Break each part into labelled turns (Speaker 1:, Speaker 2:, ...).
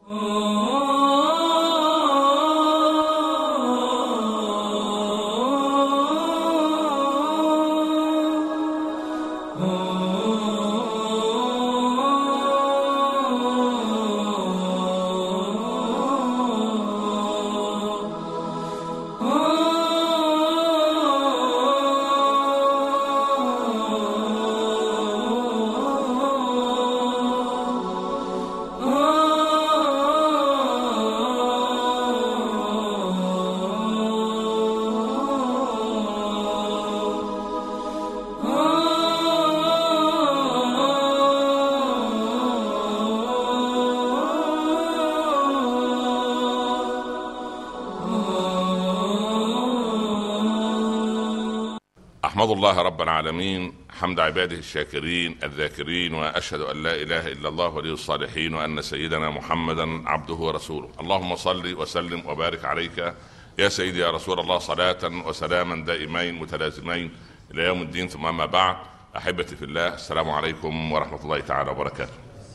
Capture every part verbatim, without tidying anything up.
Speaker 1: أحمد الله رب العالمين حمد عباده الشاكرين الذاكرين، وأشهد أن لا إله إلا الله ولي الصالحين، وأن سيدنا محمدا عبده ورسوله. اللهم صل وسلم وبارك عليك يا سيدي يا رسول الله، صلاة وسلاما دائمين متلازمين إلى يوم الدين، ثم ما بعد. أحبتي في الله، السلام عليكم ورحمة الله تعالى وبركاته.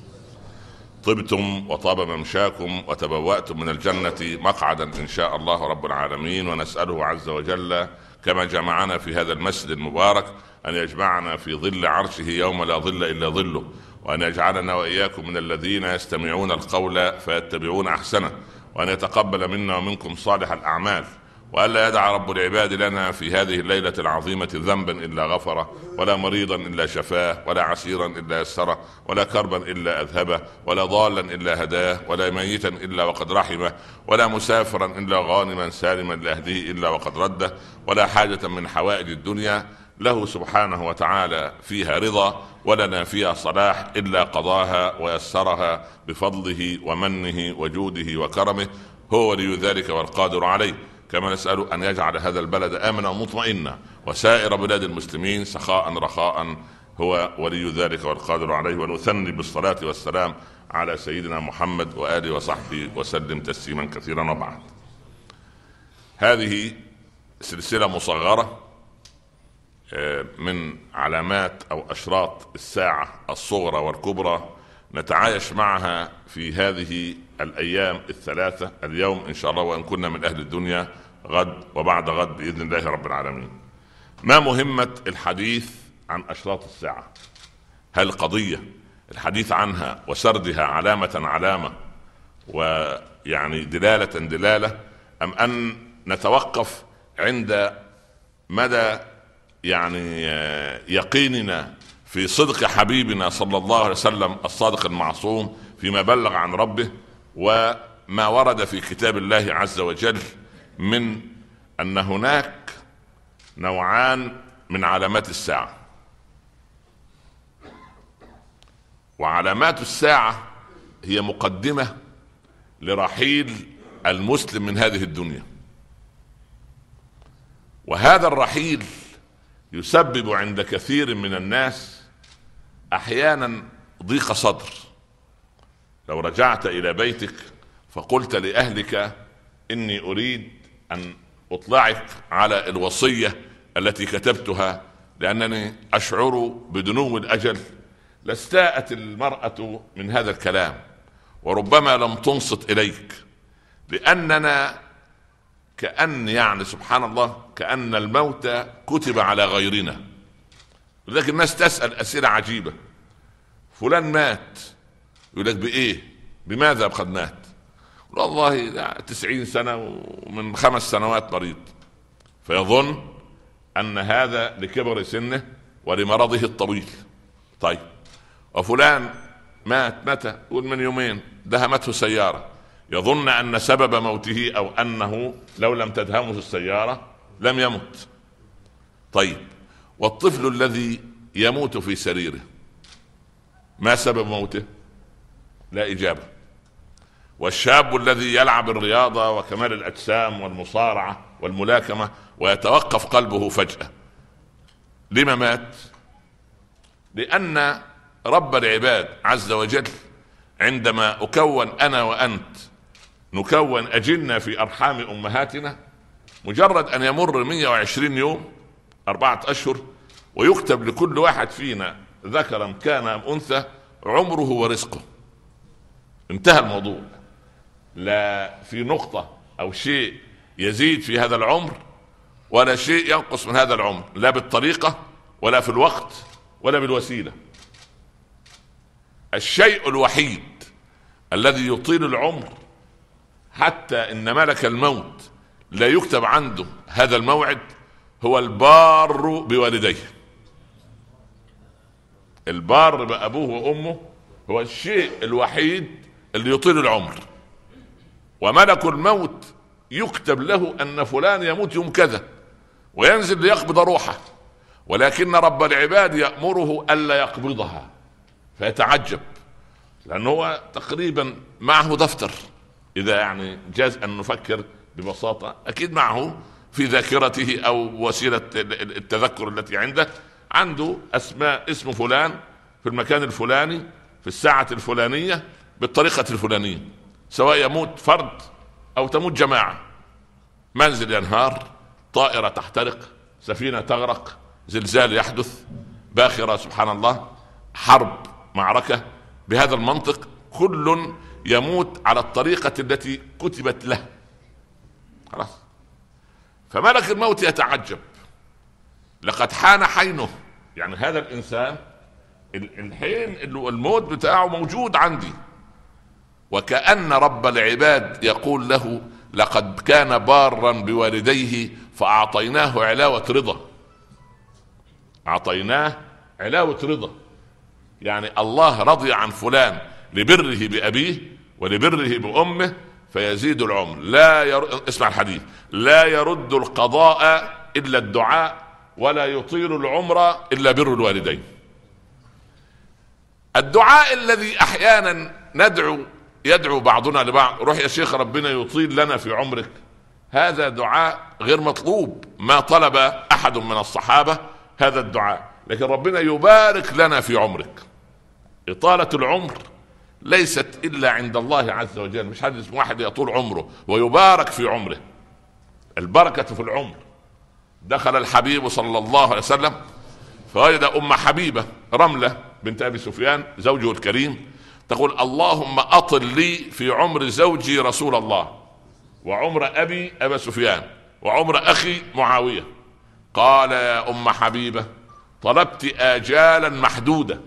Speaker 1: طبتم وطاب ممشاكم وتبوأتم من الجنة مقعدا إن شاء الله رب العالمين، ونسأله عز وجل كما جمعنا في هذا المسجد المبارك أن يجمعنا في ظل عرشه يوم لا ظل إلا ظله، وأن يجعلنا وإياكم من الذين يستمعون القول فيتبعون أحسنه، وأن يتقبل منا ومنكم صالح الأعمال، وألا يدع رب العباد لنا في هذه الليلة العظيمة ذنبا إلا غفره، ولا مريضا إلا شفاه، ولا عسيرا إلا يسره، ولا كربا إلا أذهبه، ولا ضالا إلا هداه، ولا ميتا إلا وقد رحمه، ولا مسافرا إلا غانما سالما لأهله إلا وقد رده، ولا حاجة من حوائج الدنيا له سبحانه وتعالى فيها رضا ولنا فيها صلاح إلا قضاها ويسرها بفضله ومنه وجوده وكرمه، هو ولي ذلك والقادر عليه. كما نسأل أن يجعل هذا البلد آمنا ومطمئنا، وسائر بلاد المسلمين سخاء رخاء، هو ولي ذلك والقادر عليه. ونثني بالصلاة والسلام على سيدنا محمد وآله وصحبه وسلم تسليما كثيرا. وبعد، هذه سلسلة مصغرة من علامات أو أشراط الساعة الصغرى والكبرى، نتعايش معها في هذه الأيام الثلاثة، اليوم إن شاء الله وإن كنا من أهل الدنيا، غد وبعد غد بإذن الله رب العالمين. ما مهمة الحديث عن أشراط الساعة؟ هل قضية الحديث عنها وسردها علامة علامة ويعني دلالة دلالة، أم أن نتوقف عند مدى يعني يقيننا في صدق حبيبنا صلى الله عليه وسلم الصادق المعصوم فيما بلغ عن ربه، وما ورد في كتاب الله عز وجل من أن هناك نوعان من علامات الساعة. وعلامات الساعة هي مقدمة لرحيل المسلم من هذه الدنيا، وهذا الرحيل يسبب عند كثير من الناس أحيانا ضيق صدر. لو رجعت إلى بيتك فقلت لأهلك إني أريد أن أطلعك على الوصية التي كتبتها لأنني أشعر بدنو الأجل، لاستاءت المرأة من هذا الكلام، وربما لم تنصت إليك، لأننا كأن يعني سبحان الله كأن الموت كتب على غيرنا. لكن الناس تسأل أسئلة عجيبة، فلان مات، يقول لك بإيه؟ بماذا قد مات؟ والله تسعين سنة ومن خمس سنوات مريض، فيظن أن هذا لكبر سنه ولمرضه الطويل. طيب، وفلان مات متى؟ يقول من يومين دهمته سيارة، يظن أن سبب موته أو أنه لو لم تدهمه السيارة لم يمت. طيب، والطفل الذي يموت في سريره ما سبب موته؟ لا إجابة. والشاب الذي يلعب الرياضة وكمال الأجسام والمصارعة والملاكمة ويتوقف قلبه فجأة، لما مات؟ لأن رب العباد عز وجل عندما أكون أنا وأنت نكون أجلنا في أرحام أمهاتنا، مجرد أن يمر مئة وعشرين يوم، أربعة أشهر، ويكتب لكل واحد فينا ذكرا كان أم أنثى عمره ورزقه. انتهى الموضوع. لا في نقطة أو شيء يزيد في هذا العمر ولا شيء ينقص من هذا العمر، لا بالطريقة ولا في الوقت ولا بالوسيلة. الشيء الوحيد الذي يطيل العمر حتى إن ملك الموت لا يكتب عنده هذا الموعد هو البار بوالديه. البار بأبوه وأمه هو الشيء الوحيد اللي يطيل العمر. وملك الموت يكتب له أن فلان يموت يوم كذا وينزل ليقبض روحه، ولكن رب العباد يأمره ألا يقبضها، فيتعجب لأنه هو تقريبا معه دفتر، إذا يعني جاز أن نفكر ببساطة أكيد معه في ذاكرته أو وسيلة التذكر التي عنده، عنده أسماء اسم فلان في المكان الفلاني في الساعة الفلانية بالطريقة الفلانية، سواء يموت فرد أو تموت جماعة، منزل ينهار، طائرة تحترق، سفينة تغرق، زلزال يحدث، باخرة سبحان الله، حرب، معركة، بهذا المنطق كل يموت على الطريقة التي كتبت له. خلاص. فملك الموت يتعجب، لقد حان حينه، يعني هذا الإنسان الحين الموت بتاعه موجود عندي، وكأن رب العباد يقول له لقد كان بارا بوالديه فأعطيناه علاوة رضا. أعطيناه علاوة رضا، يعني الله رضي عن فلان لبره بأبيه ولبره بأمه فيزيد العمر. لا ير... اسمع الحديث: لا يرد القضاء إلا الدعاء ولا يطيل العمر إلا بر الوالدين. الدعاء الذي أحيانا ندعو يدعو بعضنا لبعض: روح يا شيخ ربنا يطيل لنا في عمرك، هذا دعاء غير مطلوب، ما طلب أحد من الصحابة هذا الدعاء، لكن ربنا يبارك لنا في عمرك. إطالة العمر ليست إلا عند الله عز وجل، مش حد اسمه واحد يطول عمره ويبارك في عمره. البركة في العمر. دخل الحبيب صلى الله عليه وسلم فوجد أم حبيبة رملة بنت أبي سفيان زوجه الكريم تقول: اللهم أطل لي في عمر زوجي رسول الله، وعمر أبي أبا سفيان، وعمر أخي معاوية. قال: يا أم حبيبة، طلبت آجالا محدودة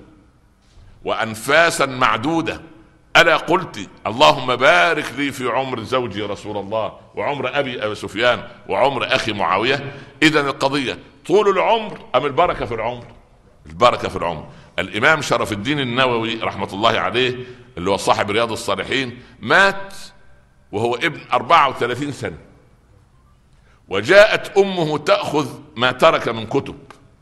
Speaker 1: وأنفاسا معدودة، ألا قلت اللهم بارك لي في عمر زوجي رسول الله وعمر أبي أبا سفيان وعمر أخي معاوية؟ إذن القضية طول العمر أم البركة في العمر؟ البركة في العمر. الإمام شرف الدين النووي رحمة الله عليه اللي هو صاحب رياض الصالحين مات وهو ابن أربعة وثلاثين سنة، وجاءت أمه تأخذ ما ترك من كتب،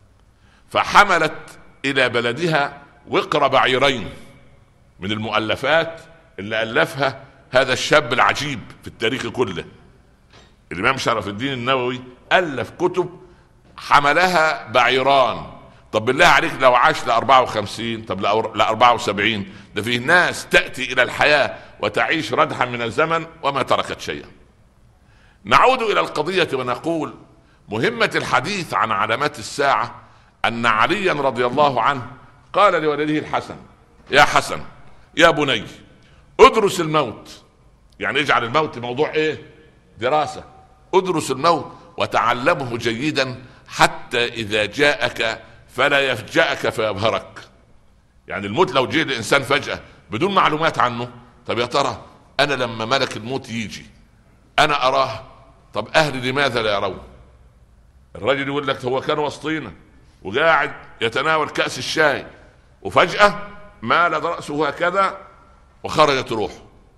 Speaker 1: فحملت إلى بلدها وقر بعيرين من المؤلفات اللي ألفها هذا الشاب العجيب في التاريخ كله. الإمام شرف الدين النووي ألف كتب حملها بعيران. طب بالله عليك لو عاش لأربعة وخمسين، طب لأربعة وسبعين، ده فيه ناس تأتي إلى الحياة وتعيش ردحا من الزمن وما تركت شيئا. نعود إلى القضية ونقول: مهمة الحديث عن علامات الساعة أن عليا رضي الله عنه قال لولده الحسن: يا حسن يا بني ادرس الموت، يعني اجعل الموت موضوع ايه؟ دراسة. ادرس الموت وتعلمه جيدا حتى إذا جاءك فلا يفجأك فيبهرك. يعني الموت لو جاء الإنسان فجأة بدون معلومات عنه، طب يا ترى أنا لما ملك الموت يجي أنا أراه، طب أهلي لماذا لا يرون؟ الرجل يقول لك هو كان وسطينا وقاعد يتناول كأس الشاي وفجأة مال رأسه هكذا وخرجت روحه.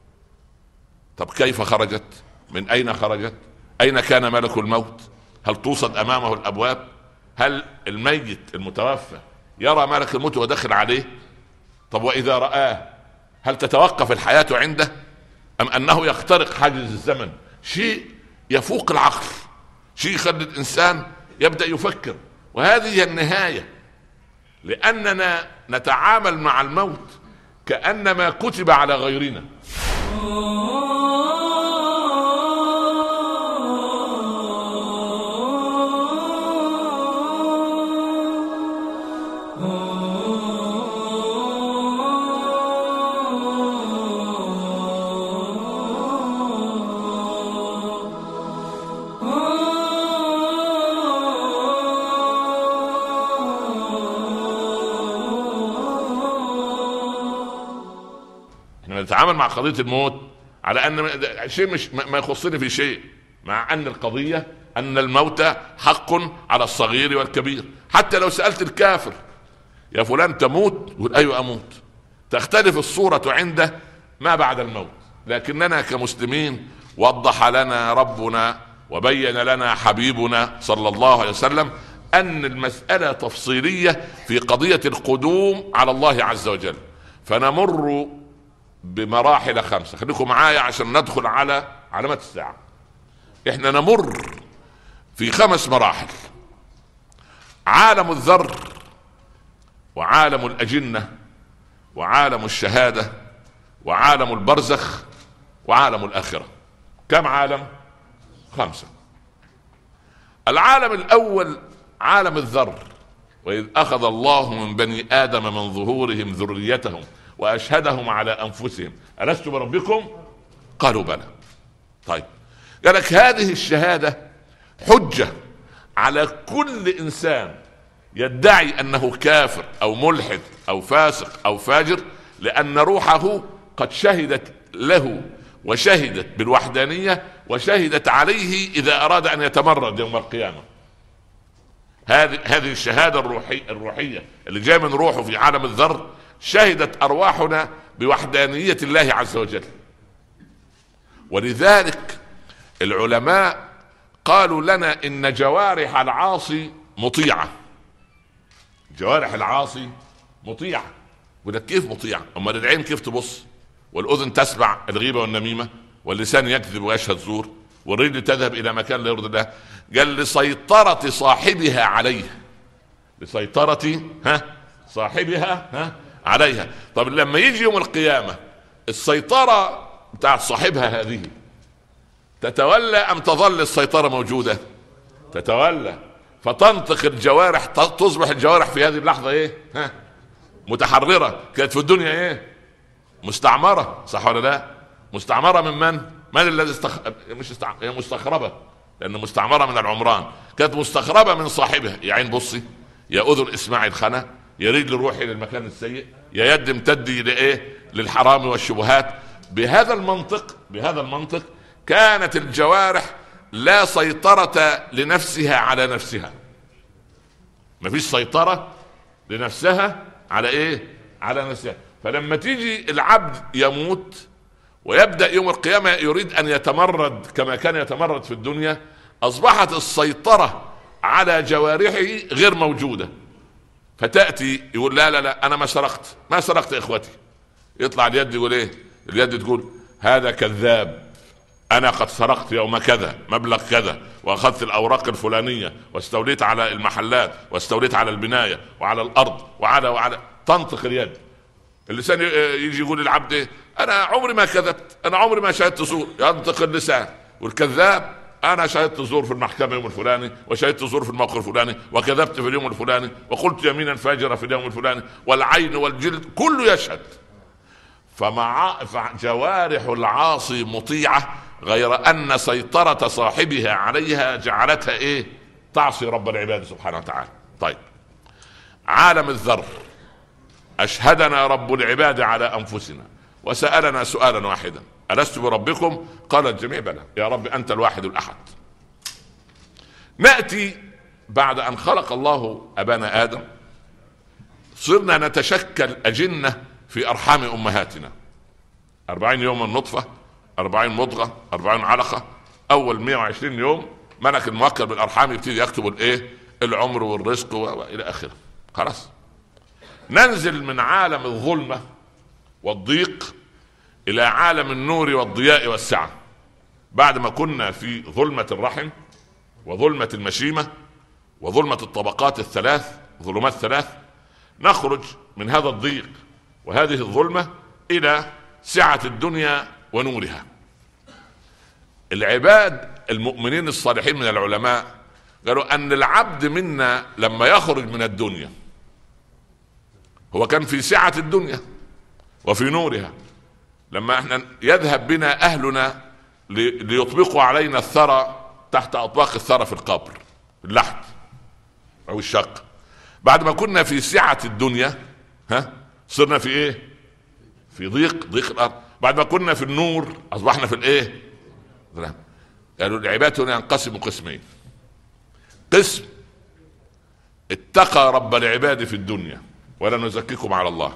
Speaker 1: طب كيف خرجت؟ من أين خرجت؟ أين كان ملك الموت؟ هل توصد أمامه الأبواب؟ هل الميت المتوفى يرى ملك الموت ودخل عليه؟ طب وإذا رآه هل تتوقف الحياة عنده أم أنه يخترق حاجز الزمن؟ شيء يفوق العقل، شيء يخلي الإنسان يبدأ يفكر. وهذه هي النهاية، لأننا نتعامل مع الموت كأنما كتب على غيرنا. نتعامل مع قضية الموت على ان شيء مش ما يخصني في شيء، مع ان القضية ان الموت حق على الصغير والكبير. حتى لو سألت الكافر يا فلان تموت، يقول ايوه اموت. تختلف الصورة عنده ما بعد الموت. لكننا كمسلمين وضح لنا ربنا وبين لنا حبيبنا صلى الله عليه وسلم ان المسألة تفصيلية في قضية القدوم على الله عز وجل. فنمر بمراحل خمسة، خليكم معايا عشان ندخل على علامات الساعة. احنا نمر في خمس مراحل: عالم الذر، وعالم الأجنة، وعالم الشهادة، وعالم البرزخ، وعالم الآخرة. كم عالم؟ خمسة. العالم الأول عالم الذر، وإذ أخذ الله من بني آدم من ظهورهم ذريتهم وأشهدهم على أنفسهم ألست بربكم؟ قالوا بلى. طيب، قالك هذه الشهادة حجة على كل إنسان يدعي أنه كافر أو ملحد أو فاسق أو فاجر، لأن روحه قد شهدت له وشهدت بالوحدانية وشهدت عليه إذا أراد أن يتمرد يوم القيامة. هذه هذه الشهادة الروحية الروحية اللي جاء من روحه في عالم الذر، شهدت أرواحنا بوحدانية الله عز وجل. ولذلك العلماء قالوا لنا إن جوارح العاصي مطيعة. جوارح العاصي مطيعة. وده كيف مطيعة؟ أما العين كيف تبص، والأذن تسمع الغيبة والنميمة، واللسان يكذب ويشهد زور، والرجل تذهب إلى مكان لا يرضي الله. قال لسيطرة صاحبها عليه، لسيطرة ها صاحبها ها عليها. طب لما يجي يوم القيامة السيطرة بتاعت صاحبها هذه تتولى أم تظل السيطرة موجودة؟ تتولى. فتنطق الجوارح، تصبح الجوارح في هذه اللحظة ايه؟ ها متحررة. كانت في الدنيا ايه؟ مستعمرة، صح ولا لا؟ مستعمرة من من؟ من الذي استخ... مش استع... هي مستخربة، لأن مستعمرة من العمران. كانت مستخربة من صاحبها. يا عين بصي، يا أذن اسمعي الخنا، يا رجل روحي للمكان السيء، يا يد امتدي لإيه؟ للحرام والشبهات. بهذا المنطق بهذا المنطق كانت الجوارح لا سيطرة لنفسها على نفسها. مفيش سيطرة لنفسها على ايه؟ على نفسها. فلما تيجي العبد يموت ويبدأ يوم القيامة يريد ان يتمرد كما كان يتمرد في الدنيا، اصبحت السيطرة على جوارحه غير موجودة. فتأتي يقول لا لا لا انا ما سرقت، ما سرقت يا اخوتي. يطلع اليد يقول ايه؟ اليد تقول هذا كذاب، أنا قد سرقت يوم كذا مبلغ كذا، وأخذت الأوراق الفلانية، واستوليت على المحلات، واستوليت على البناية وعلى الأرض وعلى وعلى تنطق اليد. اللسان يجي يقول للعبد إيه؟ أنا عمري ما كذبت، أنا عمري ما شهدت زور. ينطق اللسان. والكذاب أنا شهدت زور في المحكمة يوم الفلاني، وشهدت زور في الموقف الفلاني، وكذبت في اليوم الفلاني، وقلت يمينا فاجرة في اليوم الفلاني. والعين والجلد كله يشهد. فمع جوارح العاصي مطيعة، غير أن سيطرة صاحبها عليها جعلتها إيه؟ تعصي رب العباد سبحانه وتعالى. طيب، عالم الذر، أشهدنا رب العباد على أنفسنا وسألنا سؤالا واحدا ألست بربكم؟ قال الجميع بلى يا رب أنت الواحد الأحد. نأتي بعد أن خلق الله أبانا آدم، صرنا نتشكل أجنة في أرحام أمهاتنا. أربعين يوما نطفة، أربعين مضغة، أربعين علقة. أول مئة وعشرين يوم ملك الموكل بالأرحام يبتدي يكتب الإيه؟ العمر والرزق وإلى آخره. خلاص، ننزل من عالم الظلمة والضيق إلى عالم النور والضياء والسعة. بعد ما كنا في ظلمة الرحم وظلمة المشيمة وظلمة الطبقات الثلاث، ظلمات ثلاث، نخرج من هذا الضيق وهذه الظلمة إلى سعة الدنيا ونورها. العباد المؤمنين الصالحين من العلماء قالوا أن العبد منا لما يخرج من الدنيا هو كان في سعة الدنيا وفي نورها. لما احنا يذهب بنا أهلنا ليطبقوا علينا الثرى تحت أطباق الثرى في القبر، اللحد أو الشق، بعد ما كنا في سعة الدنيا ها صرنا في ايه؟ في ضيق ضيق الأرض. بعد ما كنا في النور اصبحنا في الايه؟ قالوا العباد ينقسم قسمين: قسم اتقى رب العباد في الدنيا ولا نزكيكم على الله،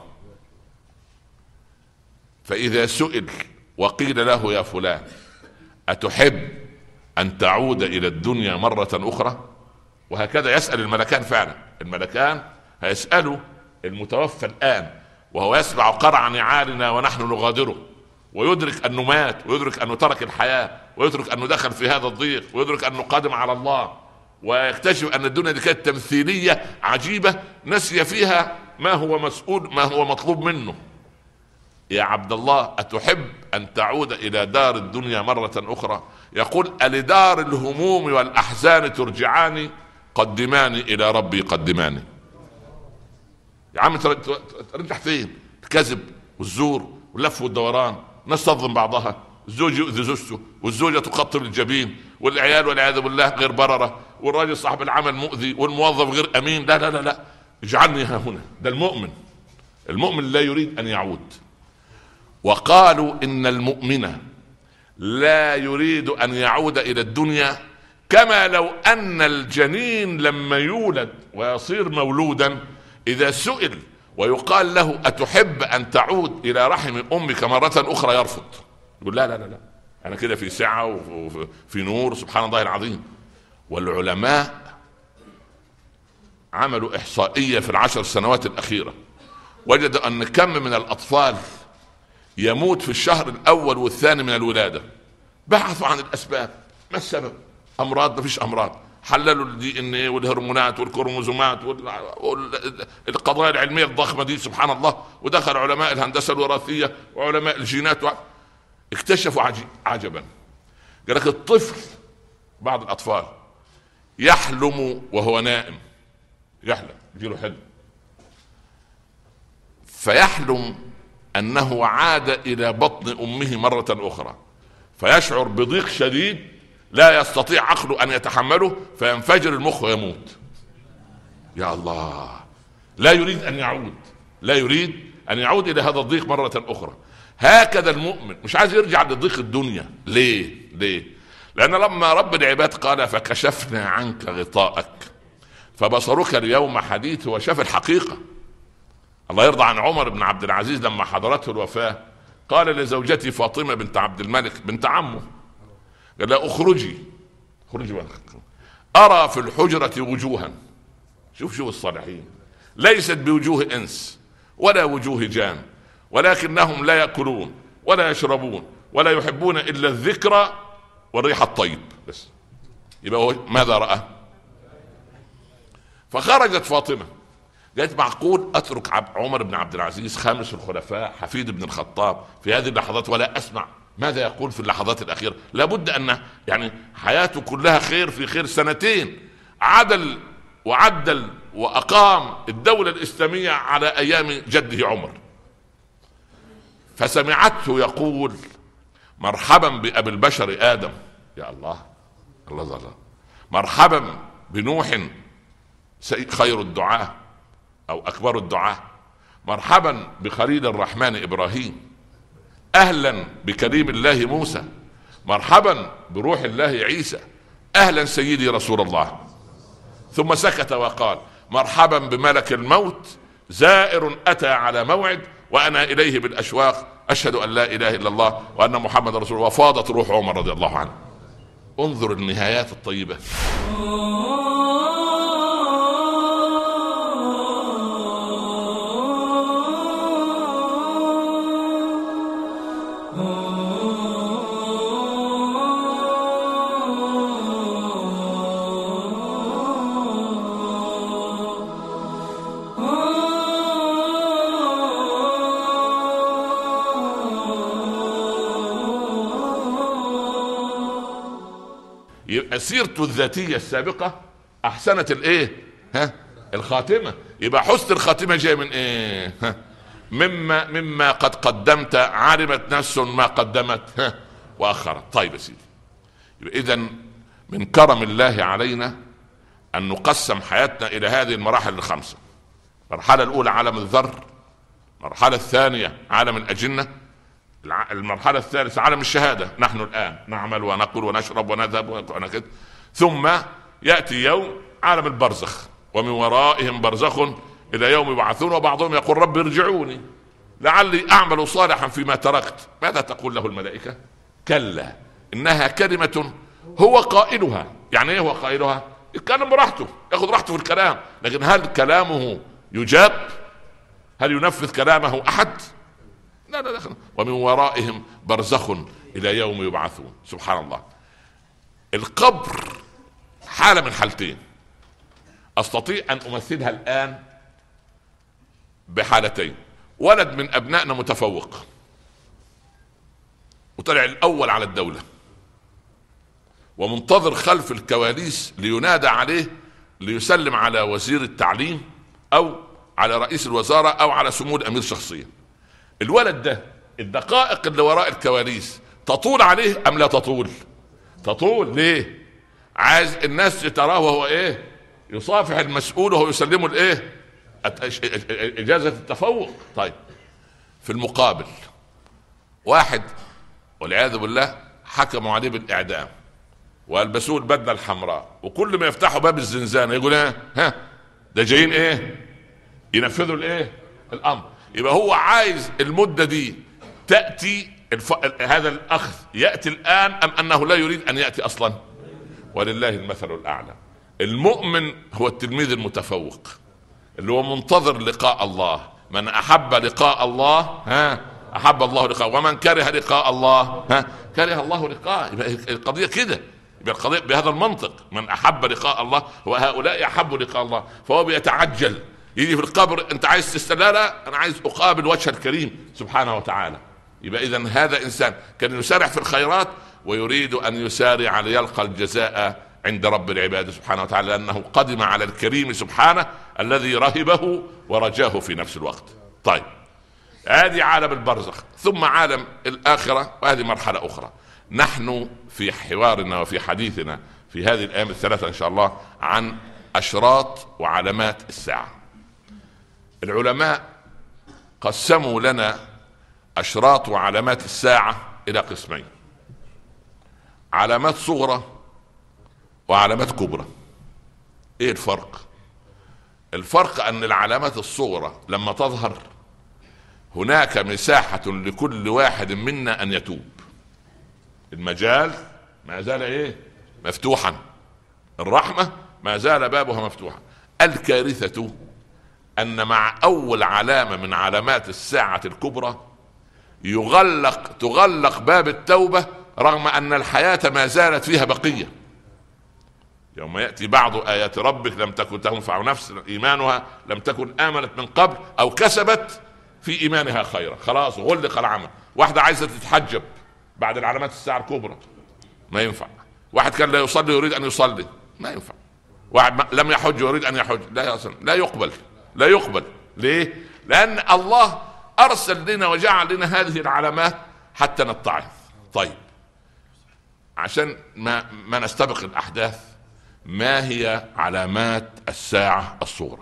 Speaker 1: فإذا سئل وقيل له يا فلان أتحب أن تعود إلى الدنيا مرة أخرى؟ وهكذا يسأل الملكان. فعلا الملكان هيسألوا المتوفى الآن وهو يسمع قرع نعالنا ونحن نغادره، ويدرك أنه مات، ويدرك أنه ترك الحياة، ويدرك أنه دخل في هذا الضيق، ويدرك أنه قادم على الله، ويكتشف أن الدنيا دي كانت تمثيلية عجيبة نسي فيها ما هو مسؤول، ما هو مطلوب منه. يا عبد الله أتحب أن تعود إلى دار الدنيا مرة أخرى؟ يقول: ألدار الهموم والأحزان ترجعاني؟ قدماني إلى ربي قدماني. يا عم ترجع فين؟ الكذب والزور واللف والدوران، ناس تظلم بعضها، الزوج يؤذي زوجته، والزوجة تقطب الجبين، والعيال والعياذ بالله غير بررة، والراجل صاحب العمل مؤذي، والموظف غير أمين. لا لا لا لا، اجعلني ها هنا. ده المؤمن، المؤمن لا يريد أن يعود. وقالوا إن المؤمن لا يريد أن يعود إلى الدنيا، كما لو أن الجنين لما يولد ويصير مولودا إذا سئل ويقال له أتحب أن تعود إلى رحم أمك مرة أخرى يرفض، يقول لا لا لا لا، أنا كده في سعة وفي نور، سبحان الله العظيم. والعلماء عملوا إحصائية في العشر سنوات الأخيرة، وجدوا أن كم من الأطفال يموت في الشهر الأول والثاني من الولادة. بحثوا عن الأسباب، ما السبب؟ أمراض؟ ما فيش أمراض. حللوا الدي ان ايه والهرمونات والكروموزومات والقضايا العلمية الضخمة دي، سبحان الله. ودخل علماء الهندسة الوراثية وعلماء الجينات اكتشفوا عجبا. قال لك الطفل، بعض الأطفال يحلم وهو نائم، يحلم يجيله حلم، فيحلم أنه عاد إلى بطن أمه مرة أخرى، فيشعر بضيق شديد لا يستطيع عقله أن يتحمله، فينفجر المخ ويموت. يا الله، لا يريد أن يعود، لا يريد أن يعود إلى هذا الضيق مرة أخرى. هكذا المؤمن مش عايز يرجع لضيق الدنيا. ليه؟ ليه؟ لأن لما رب العباد قال فكشفنا عنك غطاءك فبصرك اليوم حديث، وشاف الحقيقة. الله يرضى عن عمر بن عبد العزيز لما حضرته الوفاة قال لزوجتي فاطمة بنت عبد الملك بنت عمه، قال لا اخرجي اخرجي ارى في الحجرة وجوها، شوف شوف الصالحين، ليست بوجوه انس ولا وجوه جان، ولكنهم لا يأكلون ولا يشربون ولا يحبون الا الذكر والريح الطيب بس. يبقى هو ماذا رأى؟ فخرجت فاطمة قالت معقول اترك عمر بن عبد العزيز خامس الخلفاء حفيد ابن الخطاب في هذه اللحظات ولا اسمع ماذا يقول في اللحظات الأخيرة؟ لابد أن يعني حياته كلها خير في خير. سنتين عدل وعدل وأقام الدولة الإسلامية على أيام جده عمر، فسمعته يقول مرحبا بأبي البشر آدم. يا الله الله الله، مرحبا بنوح خير الدعاء أو أكبر الدعاء، مرحبا بخليل الرحمن إبراهيم، أهلا بكريم الله موسى، مرحبا بروح الله عيسى، أهلا سيدي رسول الله. ثم سكت وقال مرحبا بملك الموت زائر أتى على موعد وأنا إليه بالأشواق، أشهد أن لا إله إلا الله وأن محمد رسول الله. وفاضت روح عمر رضي الله عنه. انظر النهايات الطيبة. يبقى سيرته الذاتية السابقة أحسنت الإيه؟ ها؟ الخاتمة. يبقى حسن الخاتمة جاي من إيه؟ ها؟ مما مما قد قدمت علمت نفس ما قدمت ها؟ وأخرت. طيب يا سيدي، يبقى إذن من كرم الله علينا أن نقسم حياتنا إلى هذه المراحل الخمسة. المرحلة الأولى عالم الذر، المرحلة الثانية عالم الأجنة، المرحلة الثالثة عالم الشهادة، نحن الآن نعمل ونقول ونشرب ونذهب ونكد. ثم يأتي يوم عالم البرزخ، ومن ورائهم برزخ إلى يوم يبعثون، وبعضهم يقول رب ارجعوني لعلي أعمل صالحا فيما تركت. ماذا تقول له الملائكة؟ كلا إنها كلمة هو قائلها. يعني إيه هو قائلها؟ يتكلم براحته، ياخذ راحته في الكلام، لكن هل كلامه يجاب؟ هل ينفذ كلامه أحد؟ لا لا لا. ومن ورائهم برزخ إلى يوم يبعثون. سبحان الله. القبر حالة من حالتين، أستطيع أن أمثلها الآن بحالتين. ولد من أبنائنا متفوق وطلع الأول على الدولة، ومنتظر خلف الكواليس لينادى عليه ليسلم على وزير التعليم أو على رئيس الوزارة أو على سمو الأمير شخصيا. الولد ده الدقائق اللي وراء الكواليس تطول عليه أم لا تطول؟ تطول. ليه؟ عايز الناس تراه وهو ايه؟ يصافح المسؤول وهو يسلمه الايه؟ اجازة التفوق. طيب، في المقابل واحد والعياذ بالله حكموا عليه بالاعدام والبسوه البدله الحمراء، وكل ما يفتحوا باب الزنزانه يقول ايه؟ ها ده جايين ايه؟ ينفذوا الايه؟ الامر. يبقى هو عايز المده دي تاتي الف... هذا الاخذ ياتي الان ام انه لا يريد ان ياتي اصلا؟ ولله المثل الاعلى. المؤمن هو التلميذ المتفوق اللي هو منتظر لقاء الله. من احب لقاء الله ها احب الله لقاءه، ومن كره لقاء الله ها كره الله لقاءه. يبقى القضيه كده، يبقى القضيه بهذا المنطق. من احب لقاء الله وهؤلاء احبوا لقاء الله، فهو بيتعجل يجي في القبر. انت عايز تستلا؟ لا، انا عايز اقابل وجه الكريم سبحانه وتعالى. يبقى اذا هذا انسان كان يسارع في الخيرات ويريد ان يسارع ليلقى الجزاء عند رب العباد سبحانه وتعالى، لانه قدم على الكريم سبحانه الذي رهبه ورجاه في نفس الوقت. طيب، هذه عالم البرزخ. ثم عالم الآخرة، وهذه مرحلة أخرى. نحن في حوارنا وفي حديثنا في هذه الأيام الثلاثة إن شاء الله عن أشراط وعلامات الساعة. العلماء قسموا لنا أشراط وعلامات الساعة إلى قسمين: علامات صغرى وعلامات كبرى. إيه الفرق؟ الفرق أن العلامات الصغرى لما تظهر هناك مساحة لكل واحد منا أن يتوب. المجال ما زال إيه؟ مفتوحا. الرحمة ما زال بابها مفتوحا. الكارثة أن مع أول علامة من علامات الساعة الكبرى يغلق تغلق باب التوبة، رغم أن الحياة ما زالت فيها بقية. يوم يأتي بعض آيات ربك لم تكن تنفع نفس إيمانها لم تكن آمنت من قبل أو كسبت في إيمانها خيرا. خلاص غلق العمل. واحدة عايزة تتحجب بعد العلامات الساعة الكبرى، ما ينفع. واحد كان لا يصلي يريد أن يصلي، ما ينفع. واحد لم يحج يريد أن يحج، لا يصل. لا يقبل لا يقبل. ليه؟ لأن الله أرسل لنا وجعل لنا هذه العلامات حتى نتعظ. طيب، عشان ما, ما نستبق الأحداث، ما هي علامات الساعة الصغرى؟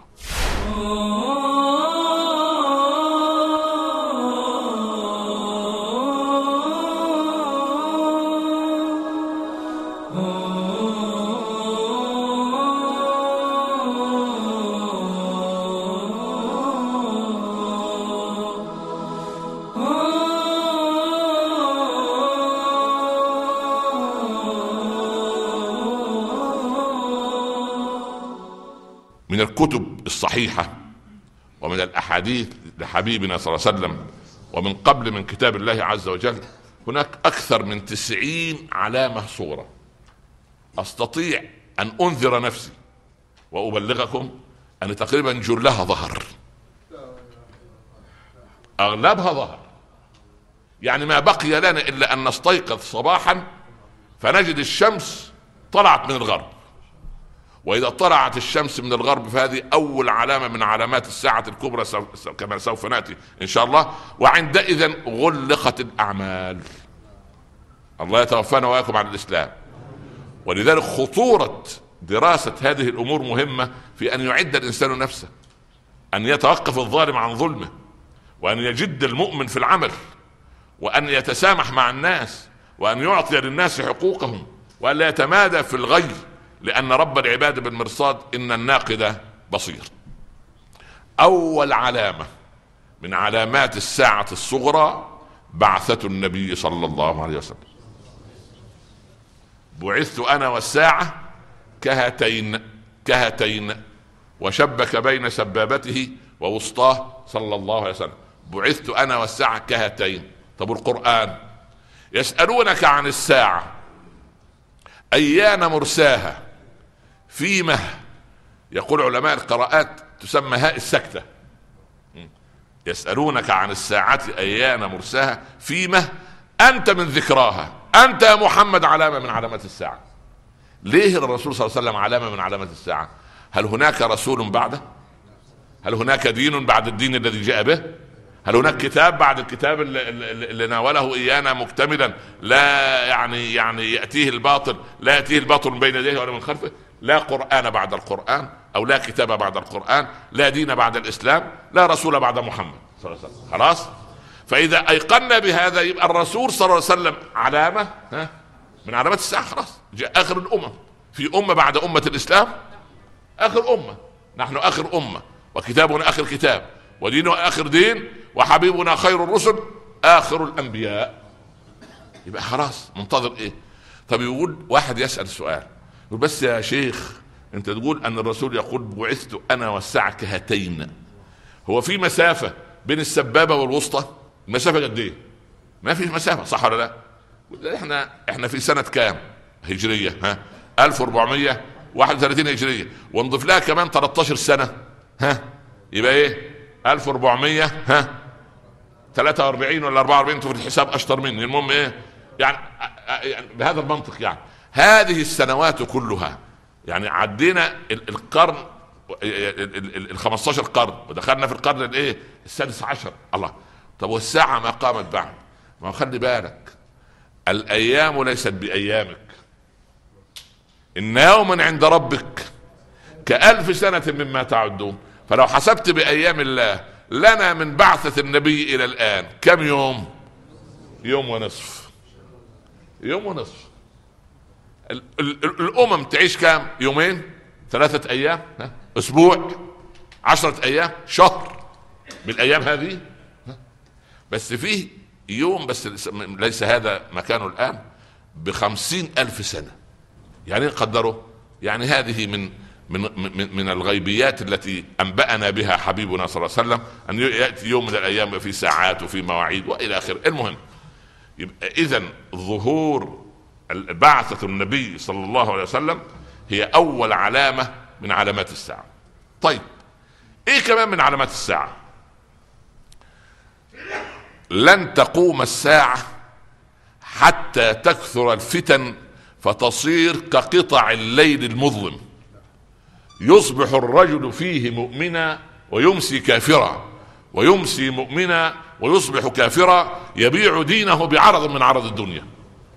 Speaker 1: من الكتب الصحيحة ومن الأحاديث لحبيبنا صلى الله عليه وسلم ومن قبل من كتاب الله عز وجل، هناك أكثر من تسعين علامة صغرى. أستطيع أن أنذر نفسي وأبلغكم أن تقريبا جلها ظهر، أغلبها ظهر. يعني ما بقي لنا إلا أن نستيقظ صباحا فنجد الشمس طلعت من الغرب. وإذا طلعت الشمس من الغرب فهذه أول علامة من علامات الساعة الكبرى كما سوف نأتي إن شاء الله. وعندئذ غلقت الأعمال. الله يتوفانا وإياكم على الإسلام. ولذلك خطورة دراسة هذه الأمور مهمة في أن يعد الإنسان نفسه، أن يتوقف الظالم عن ظلمه، وأن يجد المؤمن في العمل، وأن يتسامح مع الناس، وأن يعطي للناس حقوقهم، وأن لا يتمادى في الغي، لأن رب العباد بالمرصاد إن الناقد بصير. أول علامة من علامات الساعة الصغرى بعثة النبي صلى الله عليه وسلم. بعثت أنا والساعة كهاتين كهاتين، وشبك بين سبابته ووسطاه صلى الله عليه وسلم. بعثت أنا والساعة كهاتين. طب القرآن يسألونك عن الساعة أيان مرساها فيما، يقول علماء القراءات تسمى هاء السكتة، يسألونك عن الساعة أيان مرساها فيما أنت من ذكراها. أنت يا محمد علامة من علامات الساعة. ليه الرسول صلى الله عليه وسلم علامة من علامات الساعة؟ هل هناك رسول بعده؟ هل هناك دين بعد الدين الذي جاء به؟ هل هناك كتاب بعد الكتاب اللي, اللي ناوله إيانا مكتملا لا يعني يعني يأتيه الباطل لا يأتيه الباطل من بين يديه ولا من خلفه؟ لا قرآن بعد القرآن، أو لا كتاب بعد القرآن، لا دين بعد الإسلام، لا رسول بعد محمد صلى الله عليه وسلم. خلاص. فإذا أيقنا بهذا يبقى الرسول صلى الله عليه وسلم علامة ها من علامات الساعة. خلاص جاء آخر الأمم. في أمة بعد أمة الإسلام؟ آخر أمة. نحن آخر أمة، وكتابنا آخر كتاب، وديننا آخر دين، وحبيبنا خير الرسل آخر الأنبياء. يبقى خلاص منتظر إيه؟ طب يقول واحد يسأل سؤال، يقول بس يا شيخ أنت تقول أن الرسول يقول بعثت أنا والساعة كهاتين، هو في مسافة بين السبابة والوسطى؟ المسافة قد إيه؟ ما في مسافة، صح ولا لا؟ احنا احنا في سنة كام هجرية؟ ها ألف وأربعمائة وواحد وثلاثين هجرية، ونضيف لها كمان ثلاثة عشر سنة، ها يبقى ايه؟ ألف وأربعمائة ها ثلاثة وأربعين ولا أربعة وأربعين، انتوا في الحساب اشطر مني. المهم ايه يعني, يعني بهذا المنطق، يعني هذه السنوات كلها يعني عدينا القرن ال خمسة عشر قرن، ودخلنا في القرن الايه السادس عشر. الله. طب والساعة ما قامت بعد؟ ما خلي بالك، الايام ليست بايامك، ان يوما عند ربك كألف سنة مما تعدون. فلو حسبت بأيام الله لنا من بعثة النبي إلى الآن كم يوم؟ يوم ونصف. يوم ونصف. ال- ال- الأمم تعيش كم؟ يومين، ثلاثة أيام، أسبوع، عشرة أيام، شهر بالأيام هذه. بس فيه يوم بس ليس هذا مكانه الآن بخمسين ألف سنة. يعني قدروا، يعني هذه من من من من الغيبيات التي أنبأنا بها حبيبنا صلى الله عليه وسلم، أن يأتي يوم من الأيام في ساعات وفي مواعيد وإلى آخره. المهم يبقى إذن ظهور بعثة النبي صلى الله عليه وسلم هي أول علامة من علامات الساعة. طيب إيه كمان من علامات الساعة؟ لن تقوم الساعة حتى تكثر الفتن فتصير كقطع الليل المظلم، يصبح الرجل فيه مؤمنا ويمسي كافرا، ويمسي مؤمنا ويصبح كافرا، يبيع دينه بعرض من عرض الدنيا.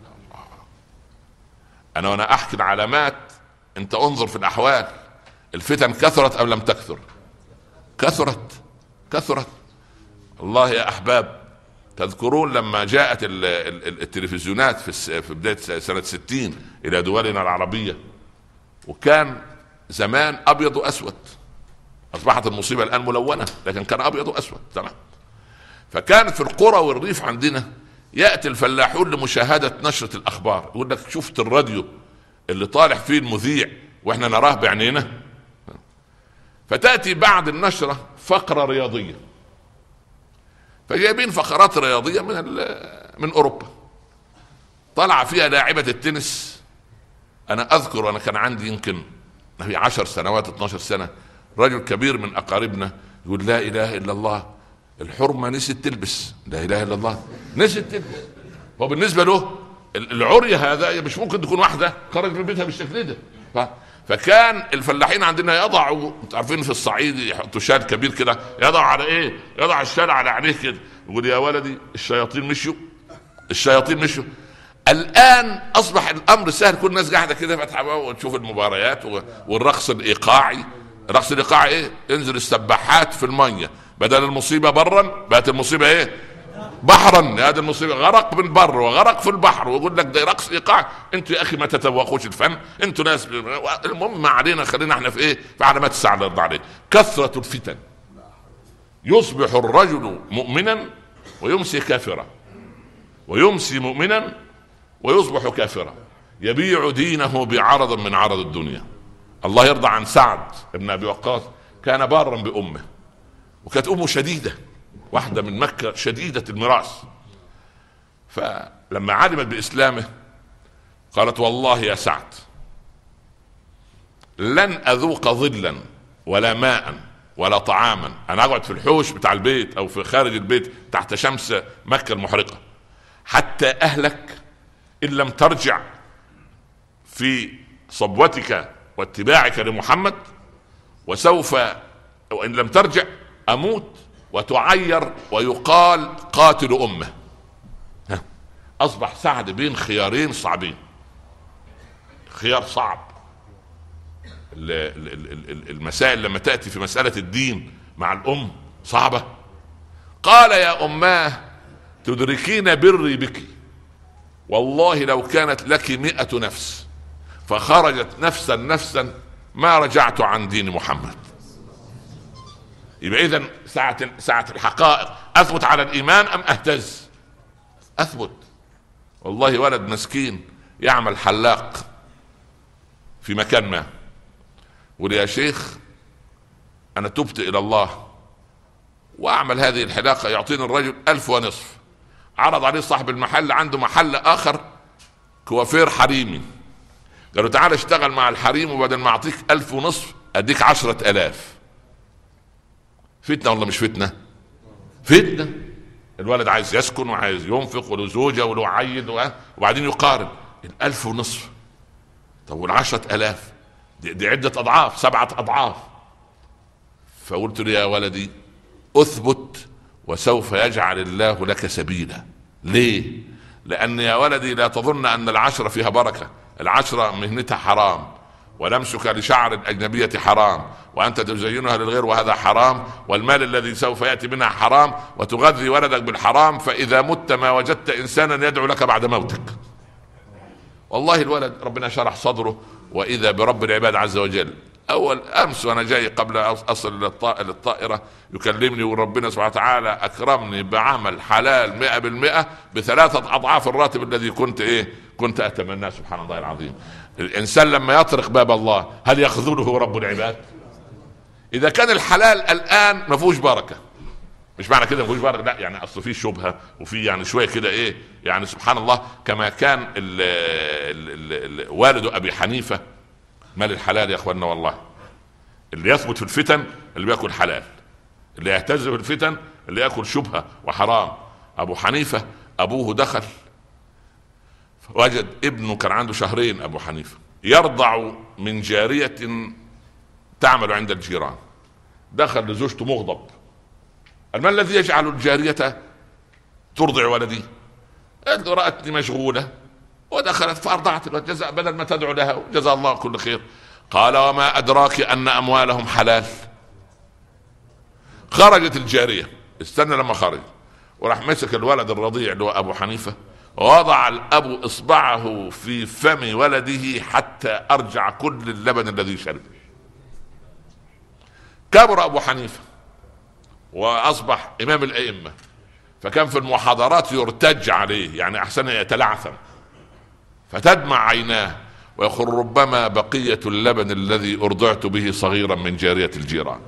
Speaker 1: انا وانا احكي العلامات انت انظر في الاحوال. الفتن كثرت ام لم تكثر؟ كثرت كثرت. الله يا احباب، تذكرون لما جاءت التلفزيونات في بداية سنة ستين الى دولنا العربية، وكان زمان ابيض واسود، اصبحت المصيبة الان ملونة، لكن كان ابيض واسود تمام. فكانت في القرى والريف عندنا يأتي الفلاحون لمشاهدة نشرة الاخبار، يقول لك شفت الراديو اللي طالع فيه المذيع واحنا نراه بعينينا؟ فتأتي بعد النشرة فقرة رياضية، فجايبين فقرات رياضية من من اوروبا، طلع فيها لاعبة التنس. انا اذكر وانا كان عندي يمكن في عشر سنوات اتناشر سنة، رجل كبير من اقاربنا يقول لا اله الا الله، الحرمة نسيت تلبس. لا اله الا الله، نسيت تلبس. هو بالنسبة له العرية هذا مش ممكن تكون واحدة خرج من بيتها بالشكل ده. ف... فكان الفلاحين عندنا يضعوا، عارفين في الصعيد يحطوا شال كبير كده، يضع على ايه؟ يضع الشال على عينيه كده، يقول يا ولدي الشياطين مشوا، الشياطين مشوا. الان اصبح الامر سهل، كل الناس قاعده كده فاتحه وتشوف المباريات والرقص الايقاعي. الرقص الايقاعي ايه؟ انزل السباحات في الميه، بدل المصيبه برا بقت المصيبه ايه؟ بحرا، هذا المصيبه، غرق بالبر وغرق في البحر، ويقول لك ده رقص ايقاع. انتوا يا اخي ما تتوقوش الفن، انتوا ناس. المهم ما علينا، خلينا احنا في ايه؟ في علامات الساعه اللي يرضى عليك. كثره الفتن، يصبح الرجل مؤمنا ويمسي كافرا، ويمسي مؤمنا ويصبح كافرا، يبيع دينه بعرض من عرض الدنيا. الله يرضى عن سعد بن ابي وقاص، كان بارا بامه، وكانت امه شديده، واحده من مكه شديده المراس. فلما علمت باسلامه قالت: والله يا سعد لن اذوق ظلا ولا ماء ولا طعاما، انا اقعد في الحوش بتاع البيت او في خارج البيت تحت شمس مكه المحرقه حتى اهلك ان لم ترجع في صبوتك واتباعك لمحمد، وسوف وان لم ترجع اموت وتعير ويقال قاتل امه. اصبح سعد بين خيارين صعبين، خيار صعب. المسائل لما تأتي في مسألة الدين مع الأم صعبة. قال: يا أماه تدركين بري بك، والله لو كانت لك مئة نفس فخرجت نفسا نفسا ما رجعت عن دين محمد. يبقى إذن ساعة, ساعة الحقائق أثبت على الإيمان أم أهتز؟ أثبت. والله ولد مسكين يعمل حلاق في مكان ما، ولي يا شيخ أنا تبت إلى الله وأعمل هذه الحلاقة، يعطيني الرجل ألف ونصف. عرض عليه صاحب المحل عنده محل آخر كوافير حريمي، قالوا تعال اشتغل مع الحريم وبدل ما أعطيك ألف ونصف أديك عشرة ألاف. فتنة والله مش فتنة؟ فتنة. الولد عايز يسكن وعايز ينفق وله زوجة وله عيد، وبعدين يقارن الألف ونصف طب والعشرة ألاف دي, دي عدة أضعاف، سبعة أضعاف. فقلت له: يا ولدي أثبت وسوف يجعل الله لك سبيلا. ليه؟ لأن يا ولدي لا تظن أن العشرة فيها بركة، العشرة مهنتها حرام، ولمسك لشعر الأجنبية حرام، وأنت تزينها للغير وهذا حرام، والمال الذي سوف يأتي منها حرام، وتغذي ولدك بالحرام، فإذا مت ما وجدت إنسانا يدعو لك بعد موتك. والله الولد ربنا شرح صدره وإذا برب العباد عز وجل. أول أمس وأنا جاي قبل أصل للطائرة يكلمني وربنا سبحانه وتعالى أكرمني بعمل حلال مئة بالمئة بثلاثة أضعاف الراتب الذي كنت إيه كنت أتمناه. سبحان الله العظيم. الإنسان لما يطرق باب الله هل يخذله رب العباد؟ إذا كان الحلال الآن ما فيهوش بركة، مش معنى كده ما فيهوش بركة، لا، يعني أصل فيه شبهة وفي يعني شوية كده إيه يعني سبحان الله. كما كان ال ال ال والد أبي حنيفة مال الحلال يا أخواننا، والله اللي يثبت في الفتن اللي بيأكل حلال، اللي يهتز في الفتن اللي يأكل شبهة وحرام. أبو حنيفة أبوه دخل وجد ابنه كان عنده شهرين، أبو حنيفة يرضع من جارية تعمل عند الجيران. دخل لزوجته مغضب، ما الذي يجعل الجارية ترضع ولدي؟ قالت: رأتني مشغولة ودخلت فأرضعت الجزاء بدل ما تدعو لها، جزا الله كل خير. قال: وما أدراك أن أموالهم حلال؟ خرجت الجارية، استنى لما خرج، وراح مسك الولد الرضيع اللي هو أبو حنيفة ووضع الأب إصبعه في فم ولده حتى أرجع كل اللبن الذي شرب. كبر أبو حنيفة وأصبح إمام الأئمة، فكان في المحاضرات يرتج عليه، يعني أحسن يتلعثم، فتدمع عيناه ويقول: ربما بقية اللبن الذي أرضعت به صغيرا من جارية الجيران.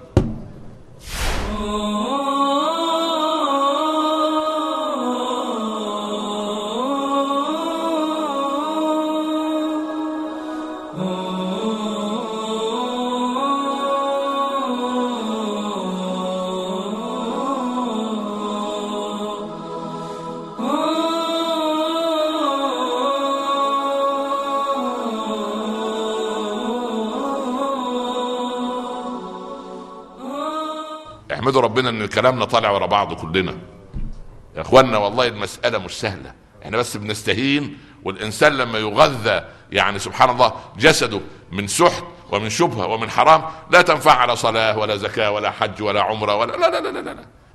Speaker 1: احمدوا ربنا ان كلامنا طالع ورا بعضه كلنا يا اخوانا. والله المسألة مش سهلة، احنا بس بنستهين. والانسان لما يغذى يعني سبحان الله جسده من سحت ومن شبهة ومن حرام لا تنفع على صلاة ولا زكاة ولا حج ولا عمرة ولا لا لا لا لا, لا.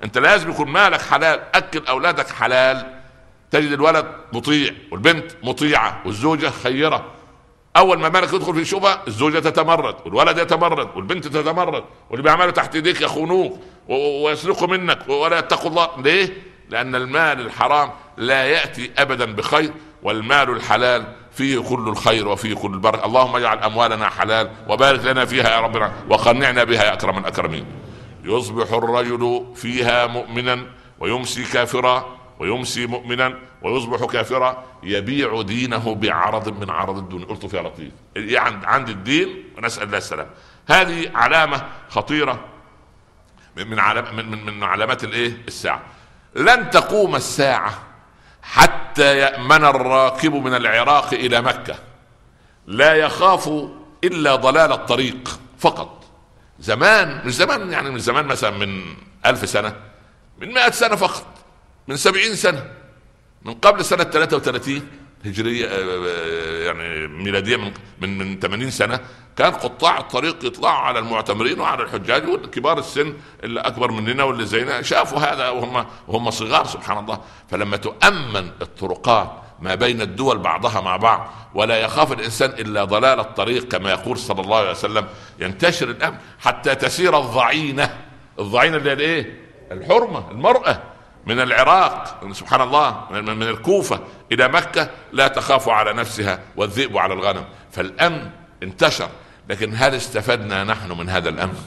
Speaker 1: انت لازم يكون مالك حلال، اكل اولادك حلال. تجد الولد مطيع والبنت مطيعه والزوجه خيره. اول ما مالك يدخل في شبهه الزوجه تتمرد والولد يتمرد والبنت تتمرد، واللي بيعملوا تحت ايديك يخونوك ويسرقوا منك ولا يتقوا الله. ليه؟ لان المال الحرام لا ياتي ابدا بخير، والمال الحلال فيه كل الخير وفيه كل البركه. اللهم اجعل اموالنا حلال وبارك لنا فيها يا ربنا وقنعنا بها يا اكرم الاكرمين. يصبح الرجل فيها مؤمنا ويمسي كافرا، ويمسي مؤمنا ويصبح كافرا، يبيع دينه بعرض من عرض الدنيا. قلت فيها لطيف، يعني عند الدين ونسأل الله السلام. هذه علامة خطيرة من علام من من علامات الايه الساعة. لن تقوم الساعة حتى يأمن الراكب من العراق إلى مكة لا يخاف إلا ضلال الطريق فقط. زمان، مش زمان يعني من زمان، مثلا من ألف سنة، من مئة سنة فقط، من سبعين سنة، من قبل سنة ثلاثة وثلاثين هجرية يعني ميلادية، من من من ثمانين سنة، كان قطاع الطريق يطلعوا على المعتمرين وعلى الحجاج والكبار السن اللي أكبر مننا واللي زينا، شافوا هذا وهم وهم صغار سبحان الله. فلما تؤمن الطرقات ما بين الدول بعضها مع بعض ولا يخاف الإنسان إلا ضلال الطريق كما يقول صلى الله عليه وسلم، ينتشر الأمن حتى تسير الضعينة. الضعينة اللي هي الإيه؟ الحرمة، المرأة، من العراق سبحان الله من الكوفة إلى مكة لا تخاف على نفسها والذئب على الغنم. فالأمن انتشر، لكن هل استفدنا نحن من هذا الأمن؟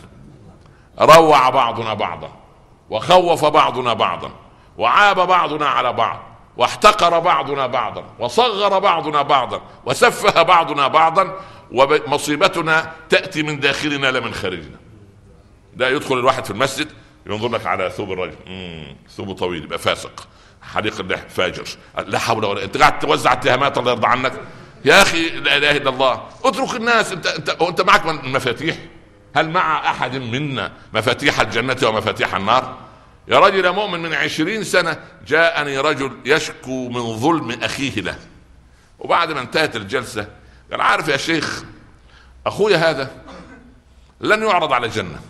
Speaker 1: روع بعضنا بعضا وخوف بعضنا بعضا وعاب بعضنا على بعض واحتقر بعضنا بعضا وصغر بعضنا بعضا وسفه بعضنا بعضا، ومصيبتنا تأتي من داخلنا لا من خارجنا. لا يدخل الواحد في المسجد ينظر لك على ثوب الرجل، ثوبه طويل يبقى فاسق، حليق اللحم فاجر، لا حول ولا. انت قاعد توزع اتهامات الله يرضى عنك يا اخي، لا اله الا الله. اترك الناس. انت انت وانت معك المفاتيح؟ هل مع احد منا مفاتيح الجنة ومفاتيح النار؟ يا رجل يا مؤمن، من عشرين سنة جاءني رجل يشكو من ظلم اخيه له، وبعد ما انتهت الجلسة قال عارف يا شيخ، اخويا هذا لن يعرض على الجنة.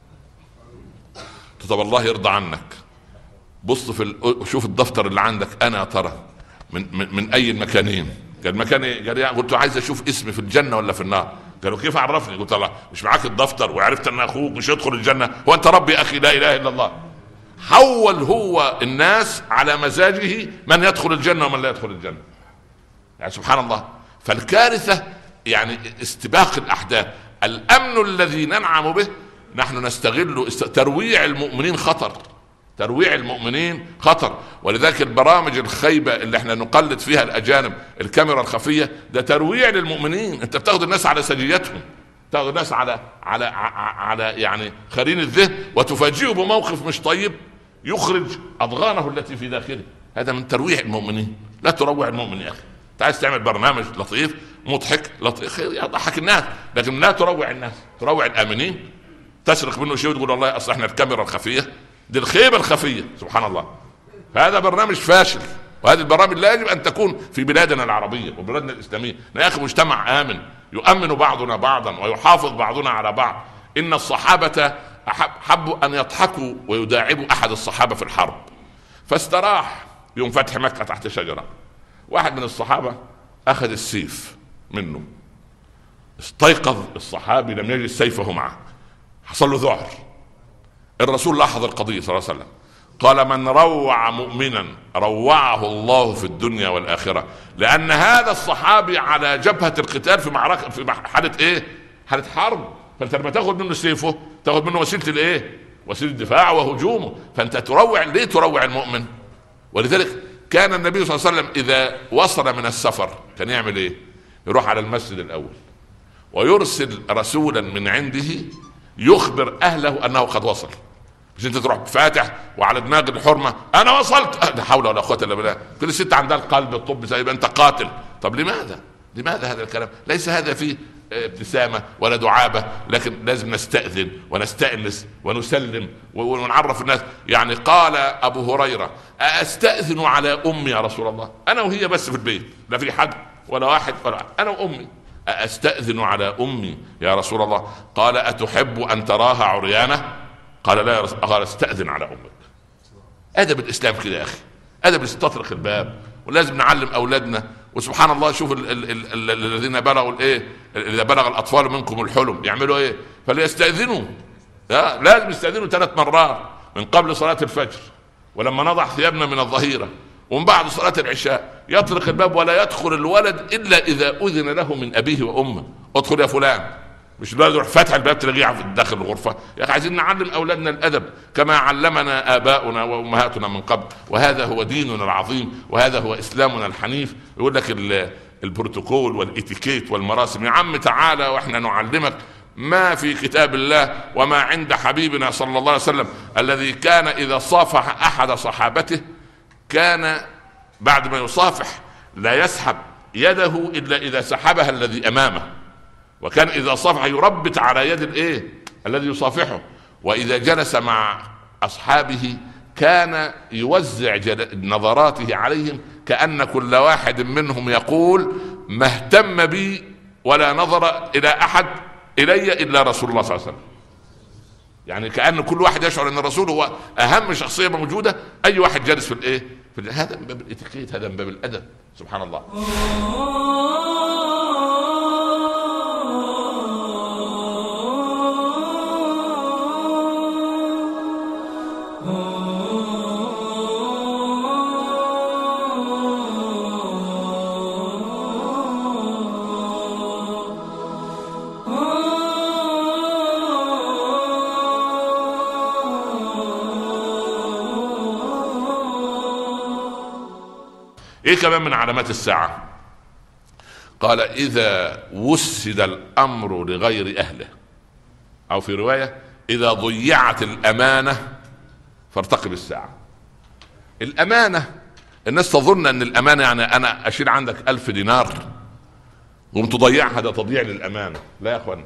Speaker 1: طب الله يرضى عنك، بص في ال... شوف الدفتر اللي عندك، انا ترى من من, من اي المكانين. قال مكاني، قال يعني قلت عايز اشوف اسمي في الجنه ولا في النار. قالوا كيف عرفني؟ قلت الله مش معاك الدفتر وعرفت ان اخوك مش يدخل الجنه؟ هو انت ربي اخي؟ لا اله الا الله. حول هو الناس على مزاجه من يدخل الجنه ومن لا يدخل الجنه، يعني سبحان الله. فالكارثه يعني استباق الاحداث. الامن الذي ننعم به نحن نستغل. ترويع المؤمنين خطر، ترويع المؤمنين خطر. ولذلك البرامج الخيبة اللي احنا نقلد فيها الأجانب، الكاميرا الخفية، ده ترويع للمؤمنين. انت بتاخد الناس على سجيتهم، تاخد الناس على على على يعني خرين الذهن، وتفاجئه بموقف مش طيب يخرج أضغانه التي في داخله. هذا من ترويع المؤمنين. لا تروع المؤمن يا أخي. انت عايز تعمل برنامج لطيف مضحك لطيف يضحك الناس، لكن لا تروع الناس، تروع الآمنين. تسرق منه شيء وتقول والله اصل احنا الكاميرا الخفيه، دي الخيبه الخفيه سبحان الله. هذا برنامج فاشل، وهذه البرامج لا يجب ان تكون في بلادنا العربيه وبلادنا الاسلاميه. يا اخي مجتمع امن يؤمن بعضنا بعضا ويحافظ بعضنا على بعض. ان الصحابه حبوا ان يضحكوا ويداعبوا احد الصحابه في الحرب، فاستراح يوم فتح مكه تحت شجره. واحد من الصحابه اخذ السيف منه، استيقظ الصحابي لم يجد سيفه معه، حصل له ذعر. الرسول لاحظ القضية صلى الله عليه وسلم، قال من روع مؤمنا روعه الله في الدنيا والآخرة. لأن هذا الصحابي على جبهة القتال في معركة، في حالة ايه؟ حالة حرب. فانت لما تاخذ منه سيفه تاخذ منه وسيلة الايه؟ وسيلة الدفاع وهجومه. فانت تروع، ليه تروع المؤمن؟ ولذلك كان النبي صلى الله عليه وسلم إذا وصل من السفر كان يعمل ايه؟ يروح على المسجد الأول ويرسل رسولا من عنده يخبر اهله انه قد وصل. مش انت تروح فاتح وعلى دماغ الحرمه انا وصلت، لا حول ولا قوه الا بالله. كل ست عندها القلب الطب زي انت قاتل. طب لماذا؟ لماذا هذا الكلام؟ ليس هذا فيه ابتسامه ولا دعابه، لكن لازم نستاذن ونستانس ونسلم ونعرف الناس. يعني قال ابو هريره استاذن على امي يا رسول الله، انا وهي بس في البيت، لا في حد ولا واحد ولا انا وامي. أستأذن على أمي يا رسول الله؟ قال أتحب أن تراها عريانة؟ قال لا يا رسول الله. قال استأذن على أمك. ادب الاسلام كده يا اخي، ادب تطرق الباب، ولازم نعلم اولادنا. وسبحان الله شوف ال- ال- ال- ال- الذين بلغوا الايه، اذا بلغ الاطفال منكم الحلم يعملوا ايه؟ فليستاذنوا، لازم يستاذنوا ثلاث مرات، من قبل صلاه الفجر، ولما نضع ثيابنا من الظهيره، ومن بعد صلاه العشاء. يطرق الباب ولا يدخل الولد الا اذا اذن له من ابيه وامه. ادخل يا فلان، مش الولد يروح فتح الباب تلاقيه في داخل الغرفه. يا اخي عايزين نعلم اولادنا الادب كما علمنا اباؤنا وامهاتنا من قبل، وهذا هو ديننا العظيم، وهذا هو اسلامنا الحنيف. يقول لك البروتوكول والاتيكيت والمراسم. يا عم تعالى واحنا نعلمك ما في كتاب الله وما عند حبيبنا صلى الله عليه وسلم، الذي كان اذا صافح احد صحابته كان بعد ما يصافح لا يسحب يده الا اذا سحبها الذي امامه، وكان اذا صافح يربط على يد الايه الذي يصافحه، واذا جلس مع اصحابه كان يوزع نظراته عليهم كأن كل واحد منهم يقول ما اهتم بي ولا نظر الى احد الي الا رسول الله صلى الله عليه وسلم. يعني كأن كل واحد يشعر ان الرسول هو اهم شخصية موجودة، اي واحد جالس في الايه في هذا من باب الاتيكيت، هذا من باب الادب. سبحان الله. ايه كمان من علامات الساعة؟ قال اذا وسد الامر لغير اهله، او في رواية اذا ضيعت الامانة فارتقب الساعة. الامانة الناس تظن ان الامانة يعني انا اشيل عندك الف دينار قمت تضيعها، ده تضييع للامانة. لا يا اخوان،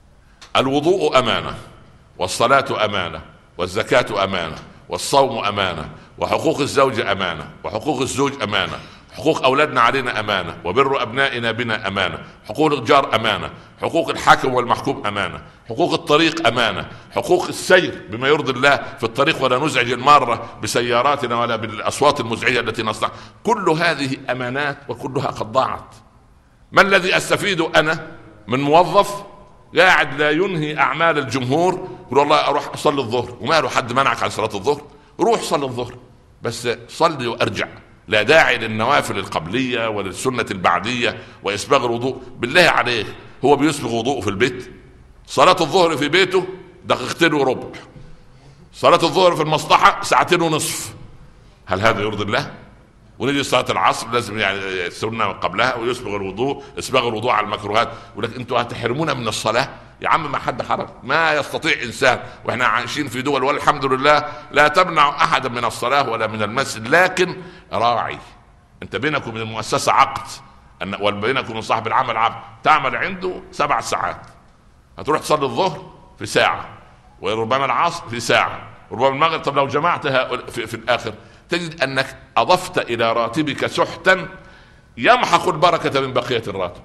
Speaker 1: الوضوء امانة، والصلاة امانة، والزكاة امانة، والصوم امانة، وحقوق الزوجة امانة، وحقوق الزوج امانة، حقوق اولادنا علينا امانة، وبر ابنائنا بنا امانة، حقوق الجار امانة، حقوق الحاكم والمحكوم امانة، حقوق الطريق امانة، حقوق السير بما يرضي الله في الطريق ولا نزعج المارة بسياراتنا ولا بالاصوات المزعجة التي نصنع. كل هذه امانات وكلها قد ضاعت. ما الذي استفيد انا من موظف قاعد لا ينهي اعمال الجمهور يقول والله اروح اصلي الظهر، وما له حد منعك عن صلاة الظهر؟ روح صلي الظهر بس صلي وارجع، لا داعي للنوافل القبلية وللسنة البعدية وإسباغ الوضوء. بالله عليه هو بيسبغ وضوء في البيت؟ صلاة الظهر في بيته دقيقتين وربع، صلاة الظهر في المصلحة ساعتين ونصف. هل هذا يرضي الله؟ ونيجي صلاة العصر لازم يعني السنة قبلها ويسبغ الوضوء، اسباغ الوضوء على المكروهات. يقول لك انتوا هتحرمونا من الصلاة؟ يا عم ما حد حرم، ما يستطيع انسان، واحنا عايشين في دول والحمد لله لا تمنع احدا من الصلاة ولا من المسجد. لكن راعي، انت بينك وبين المؤسسة عقد، وبينك وبين صاحب العمل عقد، تعمل عنده سبع ساعات، هتروح تصلي الظهر في ساعة، وربما العصر في ساعة، وربما المغرب. طب لو جمعتها في, في الاخر تجد انك اضفت الى راتبك سحتا يمحق البركة من بقية الراتب.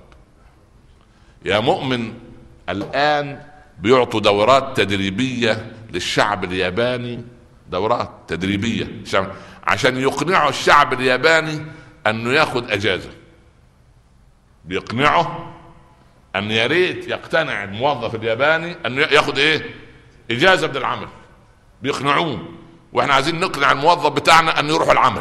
Speaker 1: يا مؤمن، الان بيعطوا دورات تدريبية للشعب الياباني، دورات تدريبية عشان يقنعوا الشعب الياباني انه ياخد اجازة. بيقنعه ان يا ريت يقتنع الموظف الياباني انه ياخد ايه؟ اجازة من العمل. بيقنعوه، واحنا عايزين نقنع الموظف بتاعنا ان يروح العمل.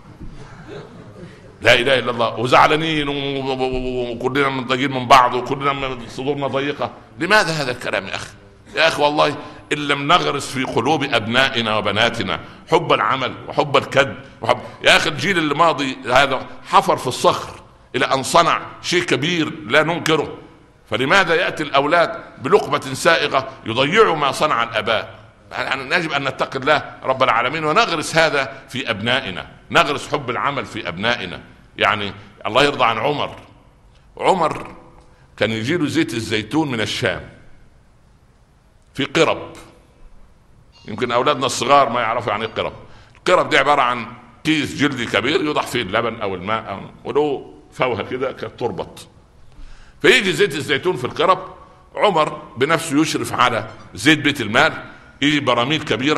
Speaker 1: لا اله الا الله. وزعلانين وكلنا منضايقين من بعض وكلنا صدورنا ضيقة. لماذا هذا الكلام يا اخي؟ يا اخي والله ان لم نغرس في قلوب ابنائنا وبناتنا حب العمل وحب الكد وحب... يا اخي الجيل الماضي هذا حفر في الصخر الى ان صنع شيء كبير لا ننكره. فلماذا ياتي الاولاد بلقمة سائغة يضيعوا ما صنع الاباء؟ يعني يجب ان نتقي الله رب العالمين ونغرس هذا في ابنائنا، نغرس حب العمل في ابنائنا. يعني الله يرضى عن عمر. عمر كان يجيله زيت الزيتون من الشام في قرب، يمكن اولادنا الصغار ما يعرفوا يعني قرب. القرب دي عبارة عن كيس جلدي كبير يوضع فيه اللبن او الماء ولو فوهة كده كتربط، فيجي زيت الزيتون في القرب. عمر بنفسه يشرف على زيت بيت المال، يجي براميل كبيرة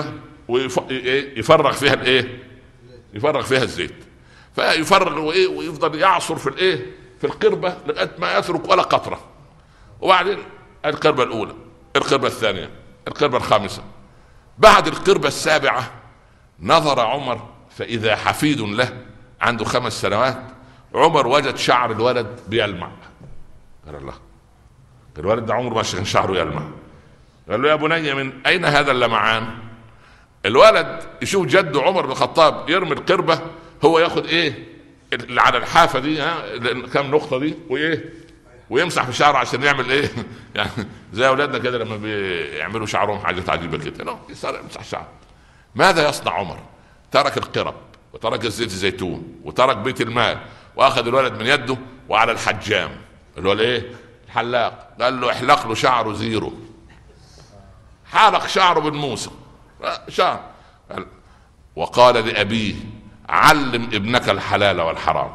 Speaker 1: ويفرغ فيها الايه، يفرغ فيها الزيت، فيفرغ وايه ويفضل يعصر في الايه في القربة لغاية ما يترك ولا قطرة. وبعدين القربة الاولى، القربة الثانية، القربة الخامسة، بعد القربة السابعة نظر عمر فاذا حفيد له عنده خمس سنوات. عمر وجد شعر الولد بيلمع، قال الله، الولد ده عمره ما كان شعره يلمع. قال له يا بني من اين هذا اللمعان؟ الولد يشوف جده عمر بن الخطاب يرمي القربة، هو ياخد ايه اللي على الحافة دي، ها كم نقطة دي، وايه ويمسح في شعره عشان يعمل ايه يعني زي اولادنا كده لما بيعملوا شعرهم حاجات عجيبة كده، لا يصير يمسح شعره. ماذا يصنع عمر؟ ترك القرب وترك الزيت الزيتون وترك بيت المال، واخذ الولد من يده وعلى الحجام اللي هو الايه الحلاق، قال له احلق له شعره زيرو. حلق شعره بالموسى شعر، وقال لأبيه علم ابنك الحلال والحرام.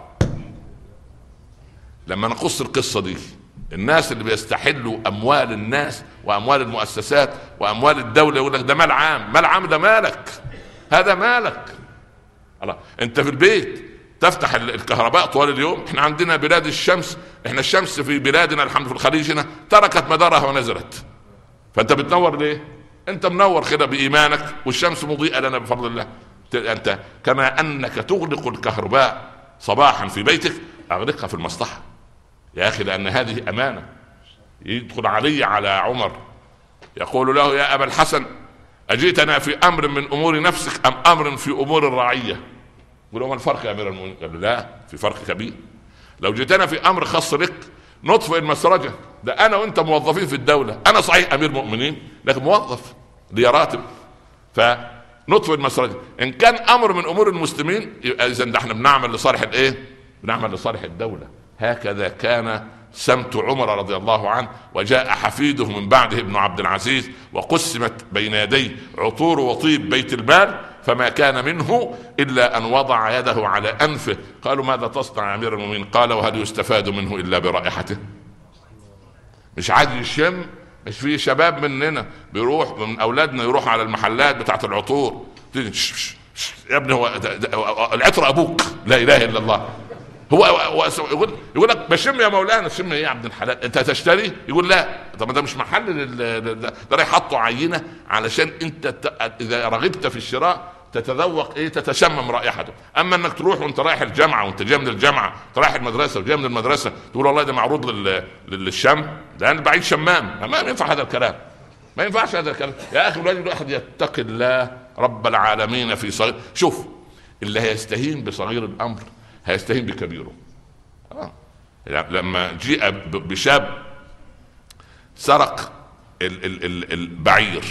Speaker 1: لما نقص القصة دي، الناس اللي بيستحلوا أموال الناس وأموال المؤسسات وأموال الدولة يقول لك ده مال عام، مال عام ده مالك، هذا مالك. الله، انت في البيت تفتح الكهرباء طوال اليوم. احنا عندنا بلاد الشمس، احنا الشمس في بلادنا الحمد لله في الخليج هنا تركت مدارها ونزلت، فانت بتنور ليه؟ انت منور كده بايمانك والشمس مضيئة لنا بفضل الله. انت كما انك تغلق الكهرباء صباحا في بيتك اغلقها في المصلحة يا اخي، لان هذه امانة. يدخل علي على عمر يقول له يا ابا الحسن اجئتنا في امر من امور نفسك ام امر في امور الرعية؟ يقول له ما الفرق يا امير المؤمنين؟ قال لا في فرق كبير. لو جئتنا في امر خاص بك نطفئ المسرجة، ده انا وانت موظفين في الدولة، انا صحيح امير مؤمنين لكن موظف لي راتب، فنطفئ المسرجة. ان كان امر من امور المسلمين يبقى اذا ده احنا بنعمل لصالح الايه؟ بنعمل لصالح الدولة. هكذا كان سمت عمر رضي الله عنه. وجاء حفيده من بعده ابن عبد العزيز وقسمت بين يديه عطور وطيب بيت المال، فما كان منه إلا أن وضع يده على أنفه. قالوا ماذا تصنع يا أمير المؤمنين؟ قال وهل يستفاد منه إلا برائحته؟ مش عايز يشم. مش في شباب مننا بيروح من أولادنا يروح على المحلات بتاعت العطور، يا ابني هو العطر أبوك، لا إله إلا الله. هو يقول يقول لك بشم يا مولانا. شم ايه يا عبد الحلال؟ انت تشتري؟ يقول لا. طب ده مش محل، ده رايح حطوا عينه علشان انت اذا رغبت في الشراء تتذوق ايه، تتشمم رائحته. اما انك تروح وانت رايح الجامعه وانت جاي من الجامعه، رايح المدرسه وجاي من المدرسه تقول والله ده معروض للشم، ده انا بعيد شمام، ما ينفع هذا الكلام، ما ينفعش هذا الكلام يا اخي. الواجب الواحد يتقي الله رب العالمين في صغير. شوف اللي هيستهين بصغير الامر هيستهين بكبيره. آه. يعني لما جيء بشاب سرق ال ال ال البعير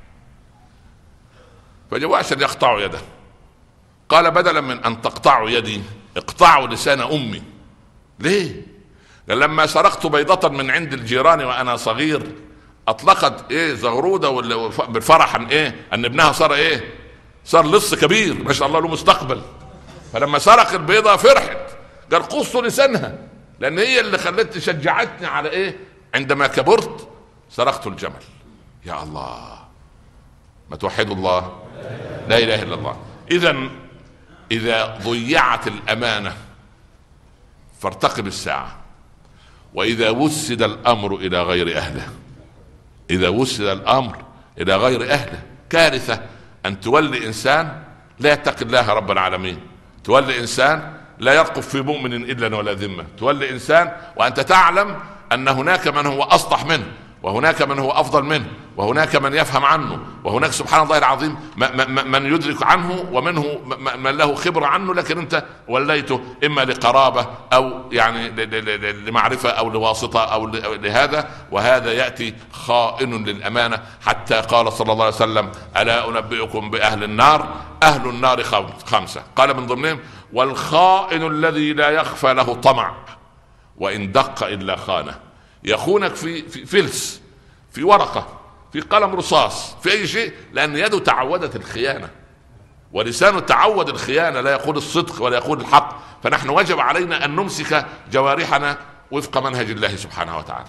Speaker 1: فجاءوا عشان يقطعوا يده، قال بدلا من ان تقطعوا يدي اقطعوا لسان امي. ليه؟ قال لما سرقت بيضة من عند الجيران وانا صغير اطلقت ايه زغرودة بالفرح ان ايه ان ابنها صار ايه صار لص كبير ما شاء الله له مستقبل. فلما سرق البيضة فرحت، قال قصوا لسانها لان هي اللي خلت شجعتني على ايه عندما كبرت سرقت الجمل. يا الله، ما توحدوا الله، لا اله الا الله. اذا اذا ضيعت الامانة فارتقب الساعة، واذا وسد الامر الى غير اهله، اذا وسد الامر الى غير اهله كارثة. ان تولي انسان لا يتقي الله رب العالمين، تولي انسان لا يرقب في مؤمن الا ولا ذمه، تولي انسان وانت تعلم ان هناك من هو اصلح منه، وهناك من هو افضل منه، وهناك من يفهم عنه، وهناك سبحان الله العظيم من يدرك عنه، ومنه من له خبرة عنه، لكن انت وليته اما لقرابة او يعني لمعرفة او لواسطة او لهذا، وهذا يأتي خائن للامانة. حتى قال صلى الله عليه وسلم الا انبئكم باهل النار؟ اهل النار خمسة، قال من ضمنهم والخائن الذي لا يخفى له طمع وان دق الا خانه. يخونك في, في فلس، في ورقة، في قلم رصاص، في اي شيء، لان يده تعودت الخيانة ولسانه تعود الخيانة، لا يقول الصدق ولا يقول الحق. فنحن وجب علينا ان نمسك جوارحنا وفق منهج الله سبحانه وتعالى.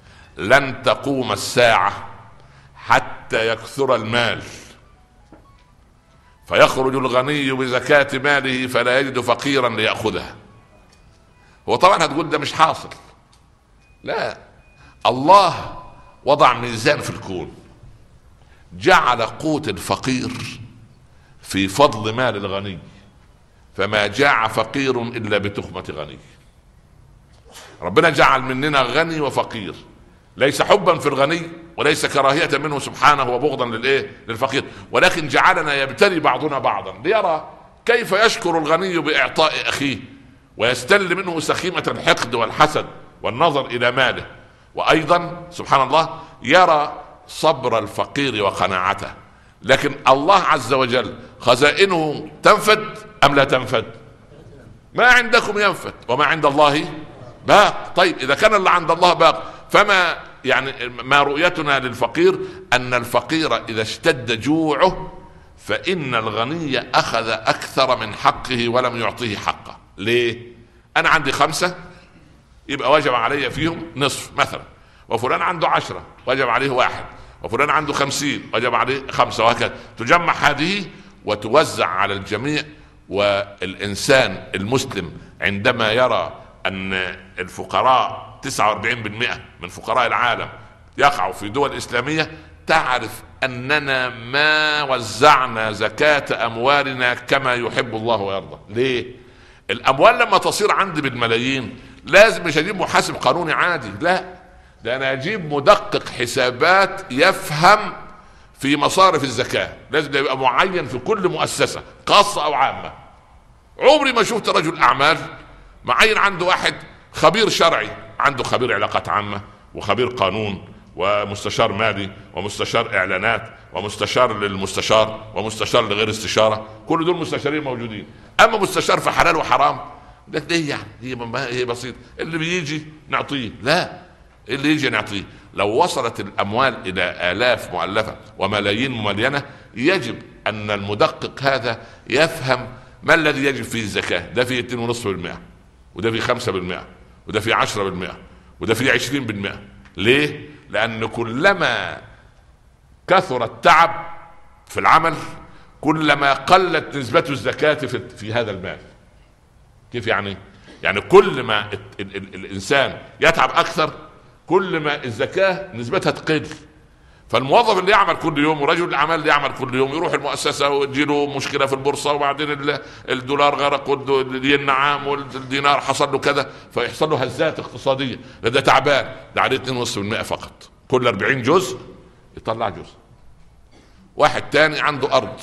Speaker 1: لن تقوم الساعة حتى يكثر المال فيخرج الغني بزكاة ماله فلا يجد فقيرا ليأخذها. هو طبعا هتقول ده مش حاصل، لا، الله وضع ميزان في الكون، جعل قوت الفقير في فضل مال الغني، فما جاع فقير إلا بتخمة غني. ربنا جعل مننا غني وفقير، ليس حبا في الغني وليس كراهية منه سبحانه وبغضا للايه للفقير، ولكن جعلنا يبتلي بعضنا بعضا ليرى كيف يشكر الغني بإعطاء أخيه ويستل منه سخيمة الحقد والحسد والنظر إلى ماله، وأيضا سبحان الله يرى صبر الفقير وقناعته. لكن الله عز وجل خزائنه تنفد أم لا تنفد؟ ما عندكم ينفد وما عند الله باق. طيب إذا كان اللي عند الله باق، فما يعني ما رؤيتنا للفقير؟ أن الفقير إذا اشتد جوعه فإن الغني أخذ أكثر من حقه ولم يعطيه حقه. ليه؟ أنا عندي خمسة يبقى وجب علي فيهم نصف مثلا، وفلان عنده عشرة وجب عليه واحد، وفلان عنده خمسين وجب عليه خمسة، وهكذا تجمع هذه وتوزع على الجميع. والإنسان المسلم عندما يرى أن الفقراء تسعة وأربعين بالمئة من فقراء العالم يقعوا في دول إسلامية، تعرف أننا ما وزعنا زكاة أموالنا كما يحب الله ويرضى. ليه؟ الأموال لما تصير عندي بالملايين لازم مش أجيب محاسب قانوني عادي، لا، ده أنا أجيب مدقق حسابات يفهم في مصارف الزكاة، لازم يبقى معين في كل مؤسسة خاصة أو عامة. عمري ما شفت رجل أعمال معين عنده واحد خبير شرعي، عنده خبير علاقات عامة وخبير قانون ومستشار مالي ومستشار إعلانات ومستشار للمستشار ومستشار لغير استشارة، كل دول مستشارين موجودين. أما مستشار في حلال وحرام ده ليه يعني؟ هي هي بسيط، اللي بيجي نعطيه، لا، اللي يجي نعطيه. لو وصلت الأموال إلى آلاف مؤلفة وملايين مملينة، يجب أن المدقق هذا يفهم ما الذي يجب فيه الزكاة. ده فيه اثنين ونصف بالمئة، وده فيه خمسة بالمئة، وده فيه عشرة بالمئة، وده فيه عشرين بالمئة. ليه؟ لأن كلما كثر التعب في العمل كلما قلت نسبة الزكاة في, في هذا المال. كيف يعني؟ يعني كل ما ال ال ال الإنسان يتعب أكثر كل ما الزكاة نسبتها تقل. فالموظف اللي يعمل كل يوم ورجل الأعمال اللي يعمل كل يوم يروح المؤسسة وتجيله مشكلة في البورصة، وبعدين الدولار غرق والنعام والدينار حصل له كذا، فيحصل له هزات اقتصادية، ده تعبان، ده عليه اثنين ونصف بالمئة فقط، كل أربعين جزء يطلع جزء. واحد تاني عنده أرض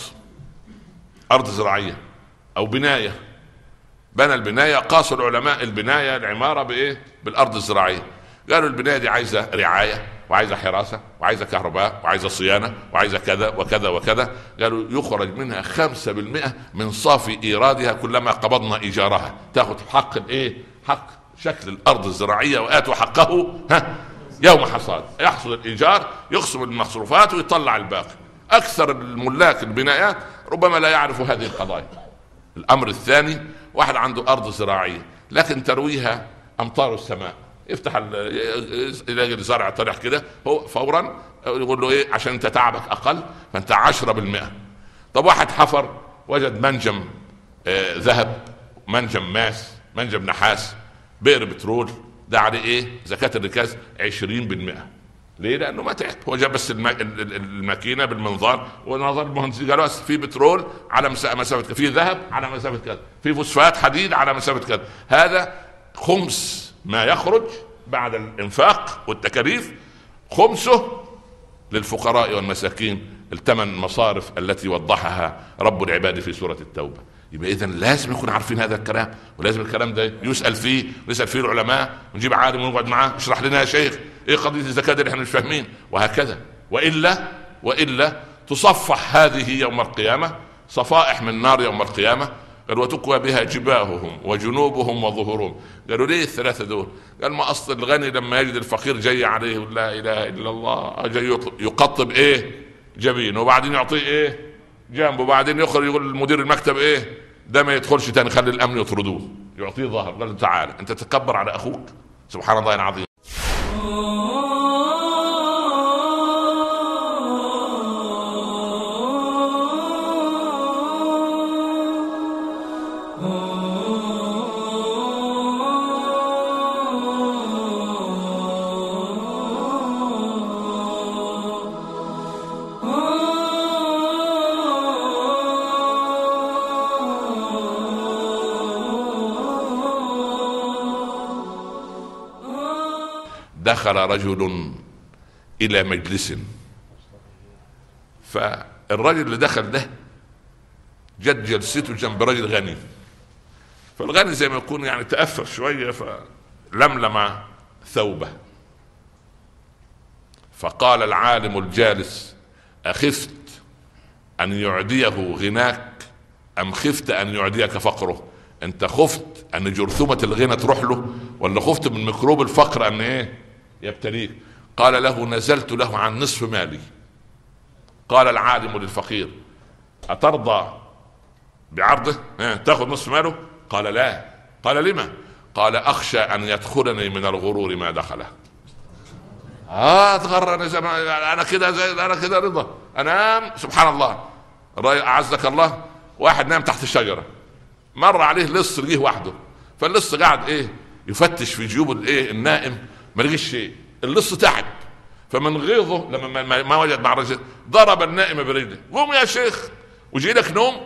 Speaker 1: أرض زراعية أو بناية، بنى البناية، قاس العلماء البناية العمارة بإيه؟ بالأرض الزراعية. قالوا البناية دي عايزة رعاية وعايزة حراسة وعايزة كهرباء وعايزة صيانة وعايزة كذا وكذا وكذا. قالوا يخرج منها خمسة بالمئة من صافي إيرادها كلما قبضنا إيجارها، تاخد حق الإيه؟ حق شكل الأرض الزراعية، وآتوا حقه ها يوم حصاد. يحصل الإيجار، يخصم المصروفات ويطلع الباقي. أكثر الملاك البنايات ربما لا يعرفوا هذه القضايا. الأمر الثاني، واحد عنده أرض زراعية لكن ترويها أمطار السماء، يفتح يلاقي الزرع طرح كده، هو فورا يقول له ايه؟ عشان انت تعبك اقل فانت عشرة بالمئة. طب واحد حفر وجد منجم آه ذهب، منجم ماس، منجم نحاس، بئر بترول، ده عليه ايه؟ زكاة الركاز عشرين بالمئة. ليه؟ لانه ما تعب، هو جاب بس الماكينه بالمنظار ونظر المهندسين قالوا في بترول على مسافه كذا، في ذهب على مسافه كذا، في فوسفات حديد على مسافه كذا. هذا خمس ما يخرج بعد الانفاق والتكاليف، خمسه للفقراء والمساكين، الثمان مصارف التي وضحها رب العباد في سورة التوبة. يبقى إذن لازم يكون عارفين هذا الكلام، ولازم الكلام ده يسأل فيه ويسأل فيه العلماء، ونجيب عالم ونقعد معاه اشرح لنا يا شيخ ايه قضية الزكاة اللي احنا مش فاهمين، وهكذا. وإلا وإلا تصفح هذه يوم القيامة صفائح من نار يوم القيامة. قالوا وتكوى بها جباههم وجنوبهم وظهورهم. قالوا ليه الثلاثة دول؟ قال ما أصل الغني لما يجد الفقير جاي عليه لا إله إلا الله جاي يقطب إيه؟ جبين، وبعدين يعطيه إيه؟ جنبه، وبعدين يخرج يقول المدير المكتب إيه؟ ده ما يدخلش تاني، خلي الأمن يطردوه، يعطيه ظهر. قال تعالى أنت تتكبر على أخوك، سبحان الله العظيم. دخل رجل الى مجلس، فالرجل اللي دخل ده جد جلسته جنب رجل غني، فالغني زي ما يكون يعني تأثر شوية فلملم ثوبه، فقال العالم الجالس: أخفت أن يعديه غناك أم خفت أن يعديك فقره؟ أنت خفت أن جرثومة الغنى تروح له، ولا خفت من ميكروب الفقر أن إيه يبتليك؟ قال له: نزلت له عن نصف مالي. قال العالم للفقير: أترضى بعرضه تأخذ نصف ماله؟ قال: لا. قال: لما؟ قال: أخشى أن يدخلني من الغرور ما دخله. اه تغرني زمان، انا كده زي انا كده رضا انام. سبحان الله، اعزك الله، واحد نام تحت الشجره، مر عليه لص رجيه وحده، فاللص قاعد ايه يفتش في جيوب الايه النائم، ما لقيش شيء. اللص تعب، فمن غيظه لما ما, ما وجد مع الرجل ضرب النائم برجله: قوم يا شيخ وجي لك نوم.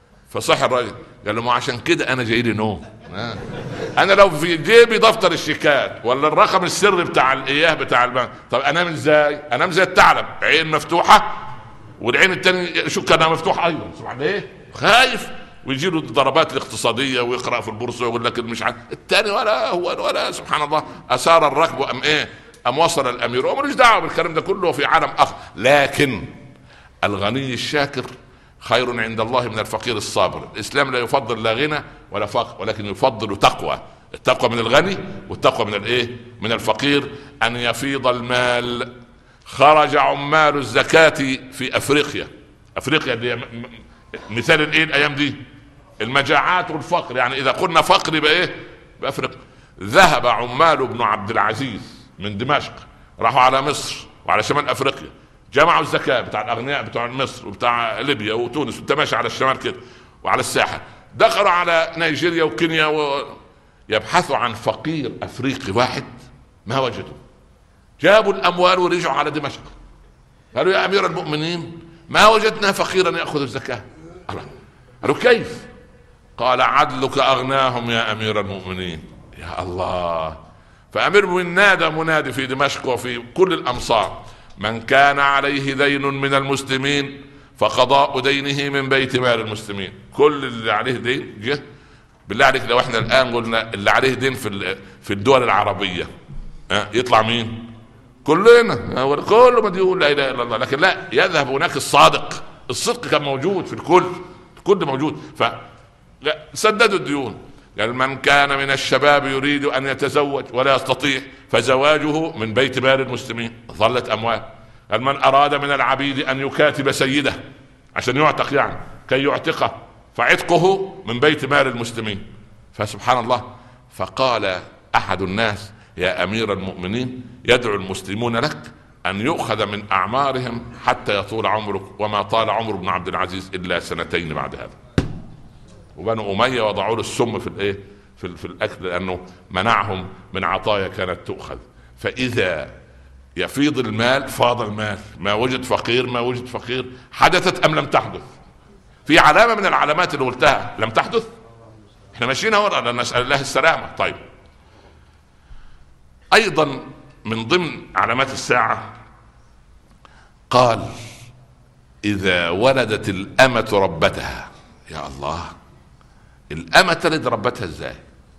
Speaker 1: فصح الراجل قال له: ما عشان كده انا جاي لي نوم. آه. انا لو في جيبي دفتر الشيكات ولا الرقم السري بتاع الاياه بتاع البنك، طب انام ازاي؟ انام زي الثعلب، عين مفتوحه والعين الثانيه شو كانها مفتوحه ايضا. سبحان ايه، خايف ويجي له الضربات الاقتصاديه ويقرا في البورصه ويقول لك مش عارف الثاني ولا هو ولا. سبحان الله، اثار الركب ام ايه ام وصل الامير، وماليش دعوه بالكلام ده كله في عالم اخر. لكن الغني الشاكر خير عند الله من الفقير الصابر. الاسلام لا يفضل لا غنى ولا فقر، ولكن يفضل تقوى. التقوى من الغني والتقوى من الايه من الفقير. ان يفيض المال. خرج عمال الزكاة في افريقيا. افريقيا دي مثال الايه الايام دي المجاعات والفقر، يعني اذا قلنا فقر يبقى ايه بافريقيا. ذهب عمال ابن عبد العزيز من دمشق، راحوا على مصر وعلى شمال افريقيا، جمعوا الزكاة بتاع الأغنياء بتوع مصر وبتاع ليبيا وتونس، وانت ماشي على الشمال كده وعلى الساحل. دخلوا على نيجيريا وكينيا ويبحثوا عن فقير أفريقي واحد، ما وجدوا. جابوا الأموال ورجعوا على دمشق، قالوا: يا أمير المؤمنين ما وجدنا فقيرا يأخذ الزكاة. قالوا: كيف؟ قال: عدلك أغناهم يا أمير المؤمنين. يا الله. فأمير المؤمنين نادى منادي في دمشق وفي كل الأمصار: من كان عليه دين من المسلمين فقضاء دينه من بيت مال المسلمين. كل اللي عليه دين جه. بالله عليك لو احنا الان قلنا اللي عليه دين في في الدول العربيه اه يطلع مين؟ كلنا اه كله مديون لا اله الا الله. لكن لا، يذهب هناك الصادق. الصدق كان موجود في الكل، الكل موجود. ف سددوا الديون. قال: من كان من الشباب يريد ان يتزوج ولا يستطيع فزواجه من بيت مال المسلمين. ظلت اموال. قال: من اراد من العبيد ان يكاتب سيده عشان يعتق، يعني كي يعتقه، فعتقه من بيت مال المسلمين. فسبحان الله. فقال احد الناس: يا امير المؤمنين يدعو المسلمون لك ان يؤخذ من اعمارهم حتى يطول عمرك، وما طال عمر ابن عبد العزيز الا سنتين بعد هذا. وبنو أمية وضعوا له السم في الايه في, في الاكل، لانه منعهم من عطايا كانت تؤخذ. فاذا يفيض المال فاض المال، ما وجد فقير ما وجد فقير. حدثت ام لم تحدث؟ في علامة من العلامات اللي قلتها لم تحدث. احنا ماشيين ورا، نسأل الله السلامة. طيب، ايضا من ضمن علامات الساعة قال: اذا ولدت الامة ربتها. يا الله، الأمة تلد ربتها ازاي؟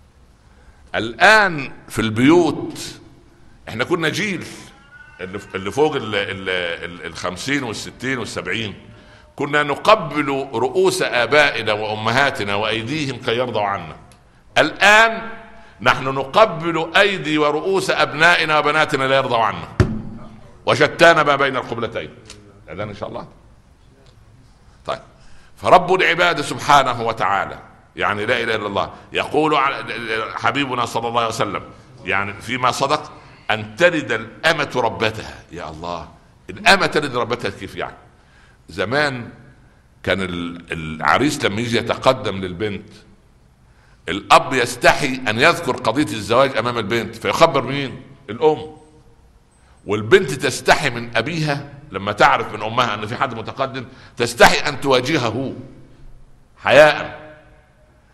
Speaker 1: الآن في البيوت احنا كنا جيل اللي فوق الخمسين والستين والسبعين كنا نقبل رؤوس آبائنا وأمهاتنا وأيديهم كي يرضوا عنا. الآن نحن نقبل أيدي ورؤوس أبنائنا وبناتنا لا يرضوا عنا، وشتان ما بين القبلتين. الآن إن شاء الله. طيب، فرب العباد سبحانه وتعالى يعني لا اله الا الله يقول حبيبنا صلى الله عليه وسلم يعني فيما صدق ان تلد الامة ربتها. يا الله، الامة تلد ربتها كيف يعني؟ زمان كان العريس لما يجي يتقدم للبنت الاب يستحي ان يذكر قضية الزواج امام البنت، فيخبر مين؟ الام. والبنت تستحي من ابيها لما تعرف من امها ان في حد متقدم، تستحي ان تواجهه حياء.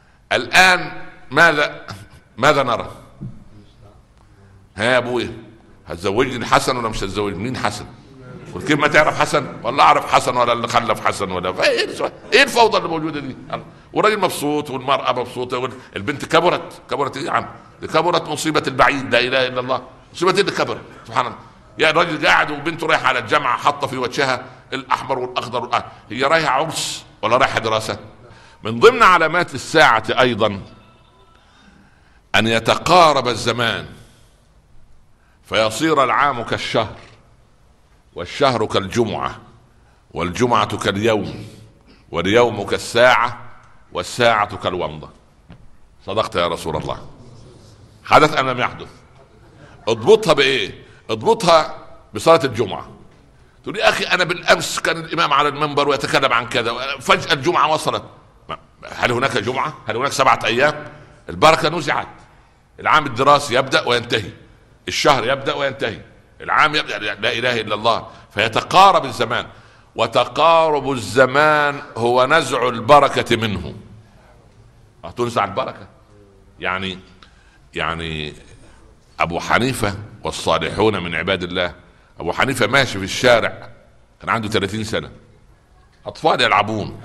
Speaker 1: الان ماذا ماذا نرى؟ ها يا ابويا، هتزوجني الحسن ولا مش هتزوجني؟ مين حسن؟ كيف ما تعرف حسن؟ ولا اعرف حسن ولا اللي خلف حسن ولا ايه الفوضى اللي موجوده دي؟ والراجل مبسوط والمراه مبسوطه والبنت كبرت. كبرت ايه يا عم؟ دي كبرت مصيبه البعيد، لا اله الا الله. مصيبه اللي كبرت سبحان الله. يعني الراجل قاعد وبنته رايحه على الجامعه حاطه في وجهها الاحمر والاخضر والأحمر. هي رايحه عرس ولا رايحه دراسه؟ من ضمن علامات الساعه ايضا ان يتقارب الزمان فيصير العام كالشهر، والشهر كالجمعة، والجمعة كاليوم، واليوم كالساعة، والساعة كالومضة. صدقت يا رسول الله. حدث أم لم يحدث؟ اضبطها بإيه؟ اضبطها بصلاة الجمعة. تقول يا أخي أنا بالأمس كان الإمام على المنبر ويتكلم عن كذا، فجأة الجمعة وصلت. هل هناك جمعة؟ هل هناك سبعة أيام؟ البركة نزعت. العام الدراسي يبدأ وينتهي، الشهر يبدأ وينتهي، العام يبدأ. لا إله إلا الله. فيتقارب الزمان، وتقارب الزمان هو نزع البركة منه. هتنزع البركة. يعني يعني أبو حنيفة والصالحون من عباد الله. أبو حنيفة ماشي في الشارع كان عنده ثلاثين سنة، أطفال يلعبون،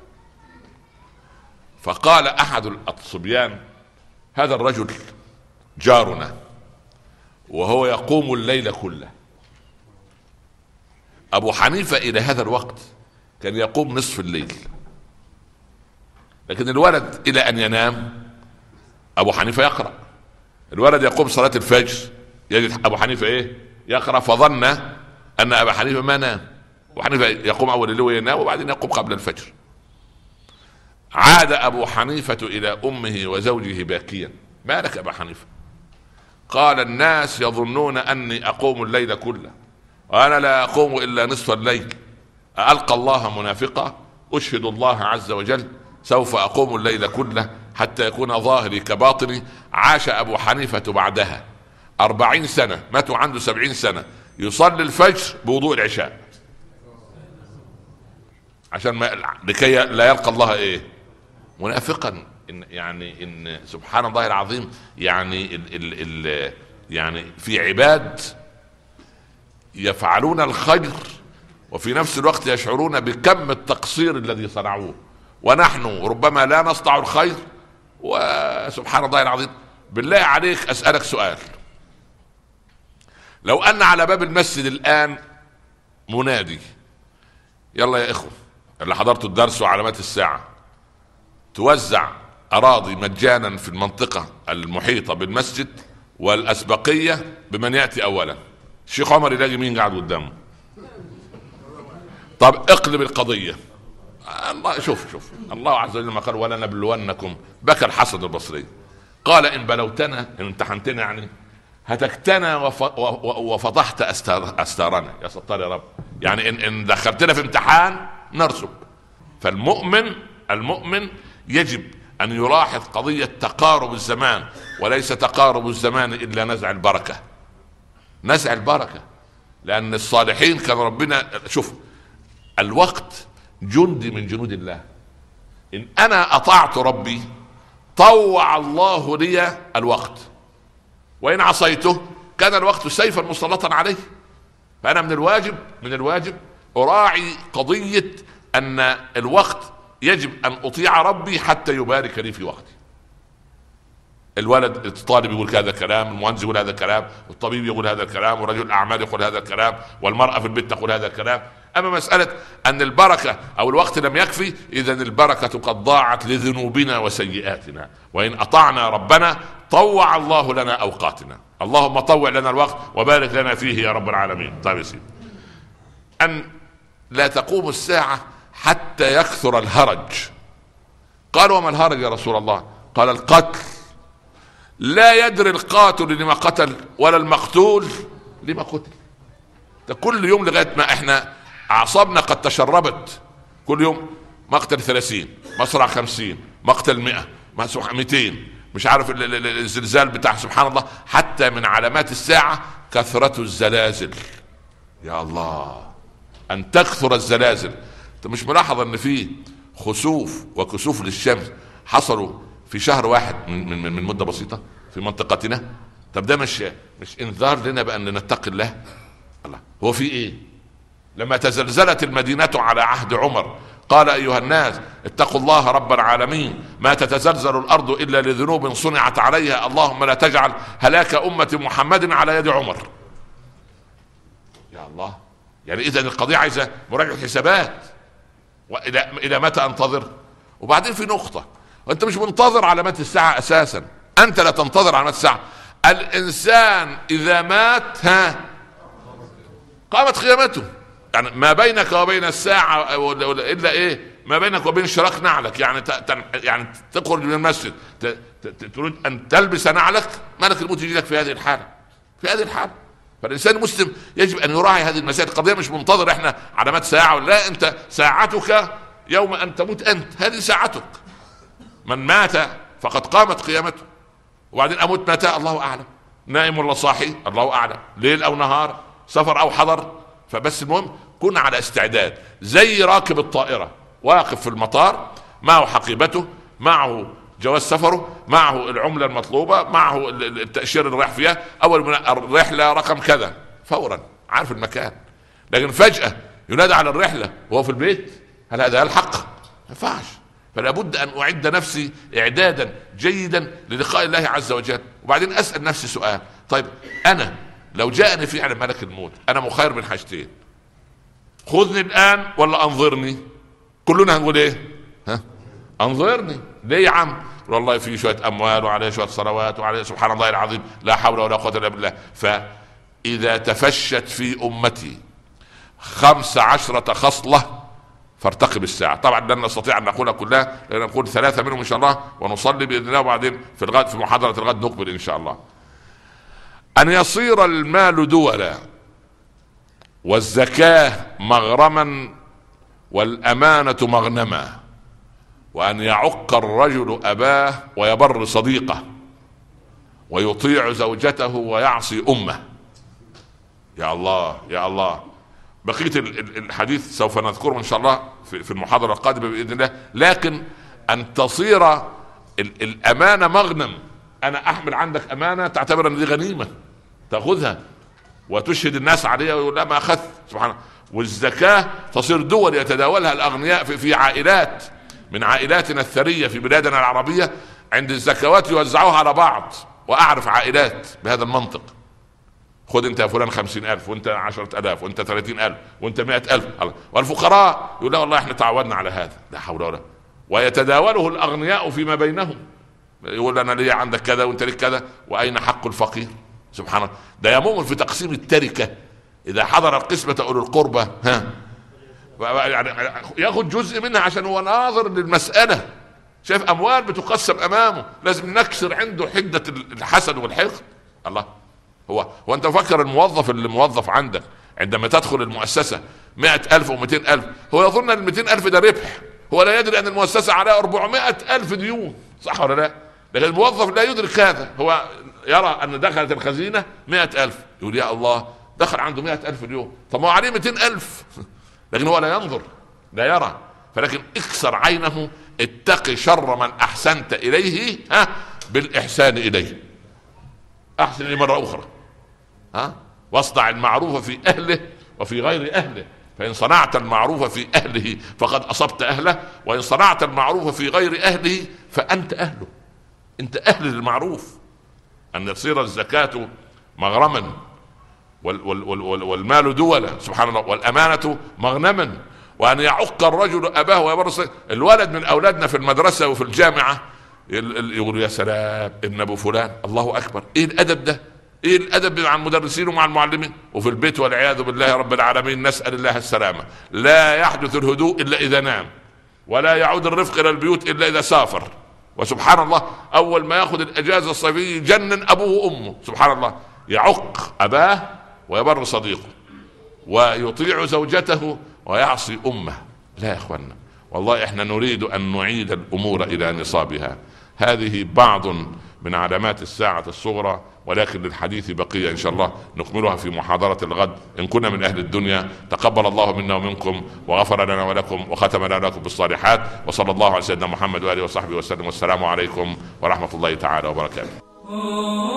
Speaker 1: فقال أحد الصبيان هذا الرجل جارنا وهو يقوم الليل كله. أبو حنيفة إلى هذا الوقت كان يقوم نصف الليل، لكن الولد إلى أن ينام أبو حنيفة يقرأ. الولد يقوم صلاة الفجر يجد أبو حنيفة إيه؟ يقرأ. فظن أن أبو حنيفة ما نام. أبو حنيفة يقوم أول الليل وينام وبعدين يقوم قبل الفجر. عاد أبو حنيفة إلى أمه وزوجه باكيا. ما لك أبو حنيفة؟ قال الناس يظنون أني أقوم الليل كله وأنا لا أقوم إلا نصف الليل. ألقى الله منافقا؟ أشهد الله عز وجل سوف أقوم الليل كله حتى يكون ظاهري كباطني. عاش أبو حنيفة بعدها أربعين سنة، ماتوا عنده سبعين سنة، يصلي الفجر بوضوء العشاء عشان ما لكي لا يلقى الله إيه؟ منافقا. إن يعني إن سبحان الله العظيم. يعني ال ال ال يعني في عباد يفعلون الخير وفي نفس الوقت يشعرون بكم التقصير الذي صنعوه، ونحن ربما لا نصنع الخير. وسبحان الله العظيم. بالله عليك أسألك سؤال، لو أن على باب المسجد الآن منادي يلا يا إخوة اللي حضرتوا الدرس وعلامات الساعة توزع أراضي مجانا في المنطقة المحيطة بالمسجد والأسبقية بمن يأتي أولا، الشيخ عمر يلاقي مين قاعد قدامه؟ طب اقلب القضية. الله شوف شوف الله عز وجل ما قال ولا نبلونكم. بكى الحسن البصري قال إن بلوتنا إن امتحنتنا يعني هتكتنا وف... وفضحت أستار... أستارنا. يا ستار يا رب. يعني إن, إن دخلتنا في امتحان نرسب. فالمؤمن المؤمن يجب أن يلاحظ قضية تقارب الزمان، وليس تقارب الزمان إلا نزع البركة. نزع البركة. لأن الصالحين كان ربنا شوف الوقت جندي من جنود الله. إن أنا أطعت ربي طوع الله لي الوقت، وإن عصيته كان الوقت سيفا مسلطا عليه. فأنا من الواجب من الواجب أراعي قضية أن الوقت يجب أن أطيع ربي حتى يبارك لي في وقتي. الولد الطالب يقول هذا الكلام، المهندس يقول هذا الكلام، والطبيب يقول هذا الكلام، ورجل الأعمال يقول هذا الكلام، والمرأة في البيت تقول هذا الكلام. أما مسألة أن البركة أو الوقت لم يكفي، إذن البركة قد ضاعت لذنوبنا وسيئاتنا. وإن أطعنا ربنا طوع الله لنا أوقاتنا. اللهم طوع لنا الوقت وبارك لنا فيه يا رب العالمين. طيب يسير. أن لا تقوم الساعة حتى يكثر الهرج. قال وما الهرج يا رسول الله؟ قال القتل. لا يدري القاتل لما قتل ولا المقتول لما قتل. ده كل يوم لغاية ما احنا اعصابنا قد تشربت. كل يوم مقتل ثلاثين، مصرع خمسين، مقتل مئة، مئتين، مش عارف الزلزال بتاع سبحان الله. حتى من علامات الساعة كثرة الزلازل. يا الله ان تكثر الزلازل. انت مش ملاحظ ان في خسوف وكسوف للشمس حصلوا في شهر واحد من, من, من مدة بسيطة في منطقتنا؟ طب ده مش مش انذار لنا بان نتقي الله؟ الله، هو في ايه؟ لما تزلزلت المدينة على عهد عمر قال ايها الناس اتقوا الله رب العالمين، ما تتزلزل الارض الا لذنوب صنعت عليها، اللهم لا تجعل هلاك امة محمد على يد عمر. يا الله، يعني اذا القضية عايزة مراجعة حسابات. والى الى متى انتظر؟ وبعدين في نقطة، وانت مش منتظر علامات الساعة اساسا، انت لا تنتظر علامات الساعة. الانسان اذا مات ها قامت قيامته. يعني ما بينك وبين الساعة الا ايه؟ ما بينك وبين شراك نعلك. يعني يعني تخرج من المسجد تريد ان تلبس نعلك، ملك الموت يجي لك في هذه الحالة، في هذه الحالة. فالانسان المسلم يجب ان يراعي هذه المسائل. القضية مش منتظر احنا علامات ساعة ولا لا، انت ساعتك يوم ان تموت، انت هذه ساعتك. من مات فقد قامت قيامته. وبعدين اموت متى؟ الله اعلم، نائم ولا صاحي الله اعلم، ليل او نهار، سفر او حضر. فبس المهم كن على استعداد، زي راكب الطائرة واقف في المطار، معه حقيبته، معه جواز سفره، معه العملة المطلوبة، معه التأشيرة اللي رايح فيها، اول من الرحلة رقم كذا، فورا عارف المكان. لكن فجأة ينادى على الرحلة وهو في البيت، هل هذا الحق؟ ما ينفعش. فلا بد ان اعد نفسي اعدادا جيدا للقاء الله عز وجل. وبعدين اسال نفسي سؤال، طيب انا لو جاءني فعلا ملك الموت، انا مخير من حاجتين، خذني الان ولا انظرني؟ كلنا هنقول ايه؟ ها؟ انظرني. ليه يا عم؟ والله في شويه اموال وعليه شويه صلوات وعليه سبحان الله العظيم لا حول ولا قوه الا بالله. فاذا تفشت في امتي خمس عشرة خصله فارتقب الساعة. طبعا لن نستطيع ان نقولها كلها، لان نقول ثلاثة منهم ان شاء الله ونصلي باذن الله، وبعدين في الغد في محاضرة الغد نقبل ان شاء الله. ان يصير المال دولا، والزكاة مغرما، والامانة مغنما، وان يعق الرجل اباه ويبر صديقه، ويطيع زوجته ويعصي امه. يا الله يا الله. بقية الحديث سوف نذكره ان شاء الله في المحاضرة القادمة باذن الله. لكن ان تصير الامانة مغنم، انا احمل عندك امانة تعتبر ان دي غنيمة، تاخذها وتشهد الناس عليها ويقول لا ما اخذت، سبحان الله. والزكاة تصير دول يتداولها الاغنياء في, في عائلات من عائلاتنا الثرية في بلادنا العربية، عند الزكوات يوزعوها على بعض. واعرف عائلات بهذا المنطق، خد انت يا فلان خمسين الف، وانت عشرة الاف، وانت ثلاثين الف، وانت مئة الف. والفقراء يقول لا والله احنا تعودنا على هذا، لا حول ولا. ويتداوله الاغنياء فيما بينهم، يقول انا ليه عندك كذا وانت ليك كذا، واين حق الفقير؟ سبحان الله. ده يموم في تقسيم التركة اذا حضر القسمة اولو القربى، ها يعني ياخد جزء منها عشان هو ناظر للمسألة، شايف اموال بتقسم امامه، لازم نكسر عنده حدة الحسد والحقد. الله، هو هو انت فكر الموظف اللي موظف عندك عندما تدخل المؤسسة مئة الف ومئتين الف، هو يظن ان المئتين الف ده ربح، هو لا يدري ان المؤسسة عليها اربعمائة الف ديون، صح ولا لا؟ لكن الموظف لا يدرك هذا، هو يرى ان دخلت الخزينة مئة الف، يقول يا الله دخل عنده مئة الف ديون، طب ما هو عليه مئتين الف لكن هو لا ينظر لا يرى. فلكن اكسر عينه، اتقي شر من احسنت اليه ها بالاحسان اليه، احسن لي مرة اخرى، ها واصنع المعروف في اهله وفي غير اهله، فان صنعت المعروف في اهله فقد اصبت اهله، وان صنعت المعروف في غير اهله فانت اهله، انت اهل للمعروف. ان يصير الزكاة مغرما، وال وال وال والمال دولا، سبحان الله، والامانة مغنما، وان يعق الرجل اباه ويبر صديقه. الولد من اولادنا في المدرسة وفي الجامعة يقول يا سلام ابن ابو فلان، الله اكبر، ايه الادب ده، ايه الادب مع المدرسين ومع المعلمين. وفي البيت والعياذ بالله رب العالمين نسأل الله السلامة، لا يحدث الهدوء الا اذا نام، ولا يعود الرفق الى البيوت الا اذا سافر. وسبحان الله اول ما ياخذ الاجازة الصيفية يجنن ابوه وامه، سبحان الله، يعق اباه ويبر صديقه ويطيع زوجته ويعصي امه. لا يا اخوانا، والله احنا نريد ان نعيد الامور الى نصابها. هذه بعض من علامات الساعة الصغرى، ولكن للحديث بقية ان شاء الله نكملها في محاضرة الغد ان كنا من اهل الدنيا. تقبل الله منا ومنكم، وغفر لنا ولكم، وختم لنا لكم بالصالحات، وصلى الله على سيدنا محمد وآله وصحبه وسلم، والسلام عليكم ورحمة الله تعالى وبركاته.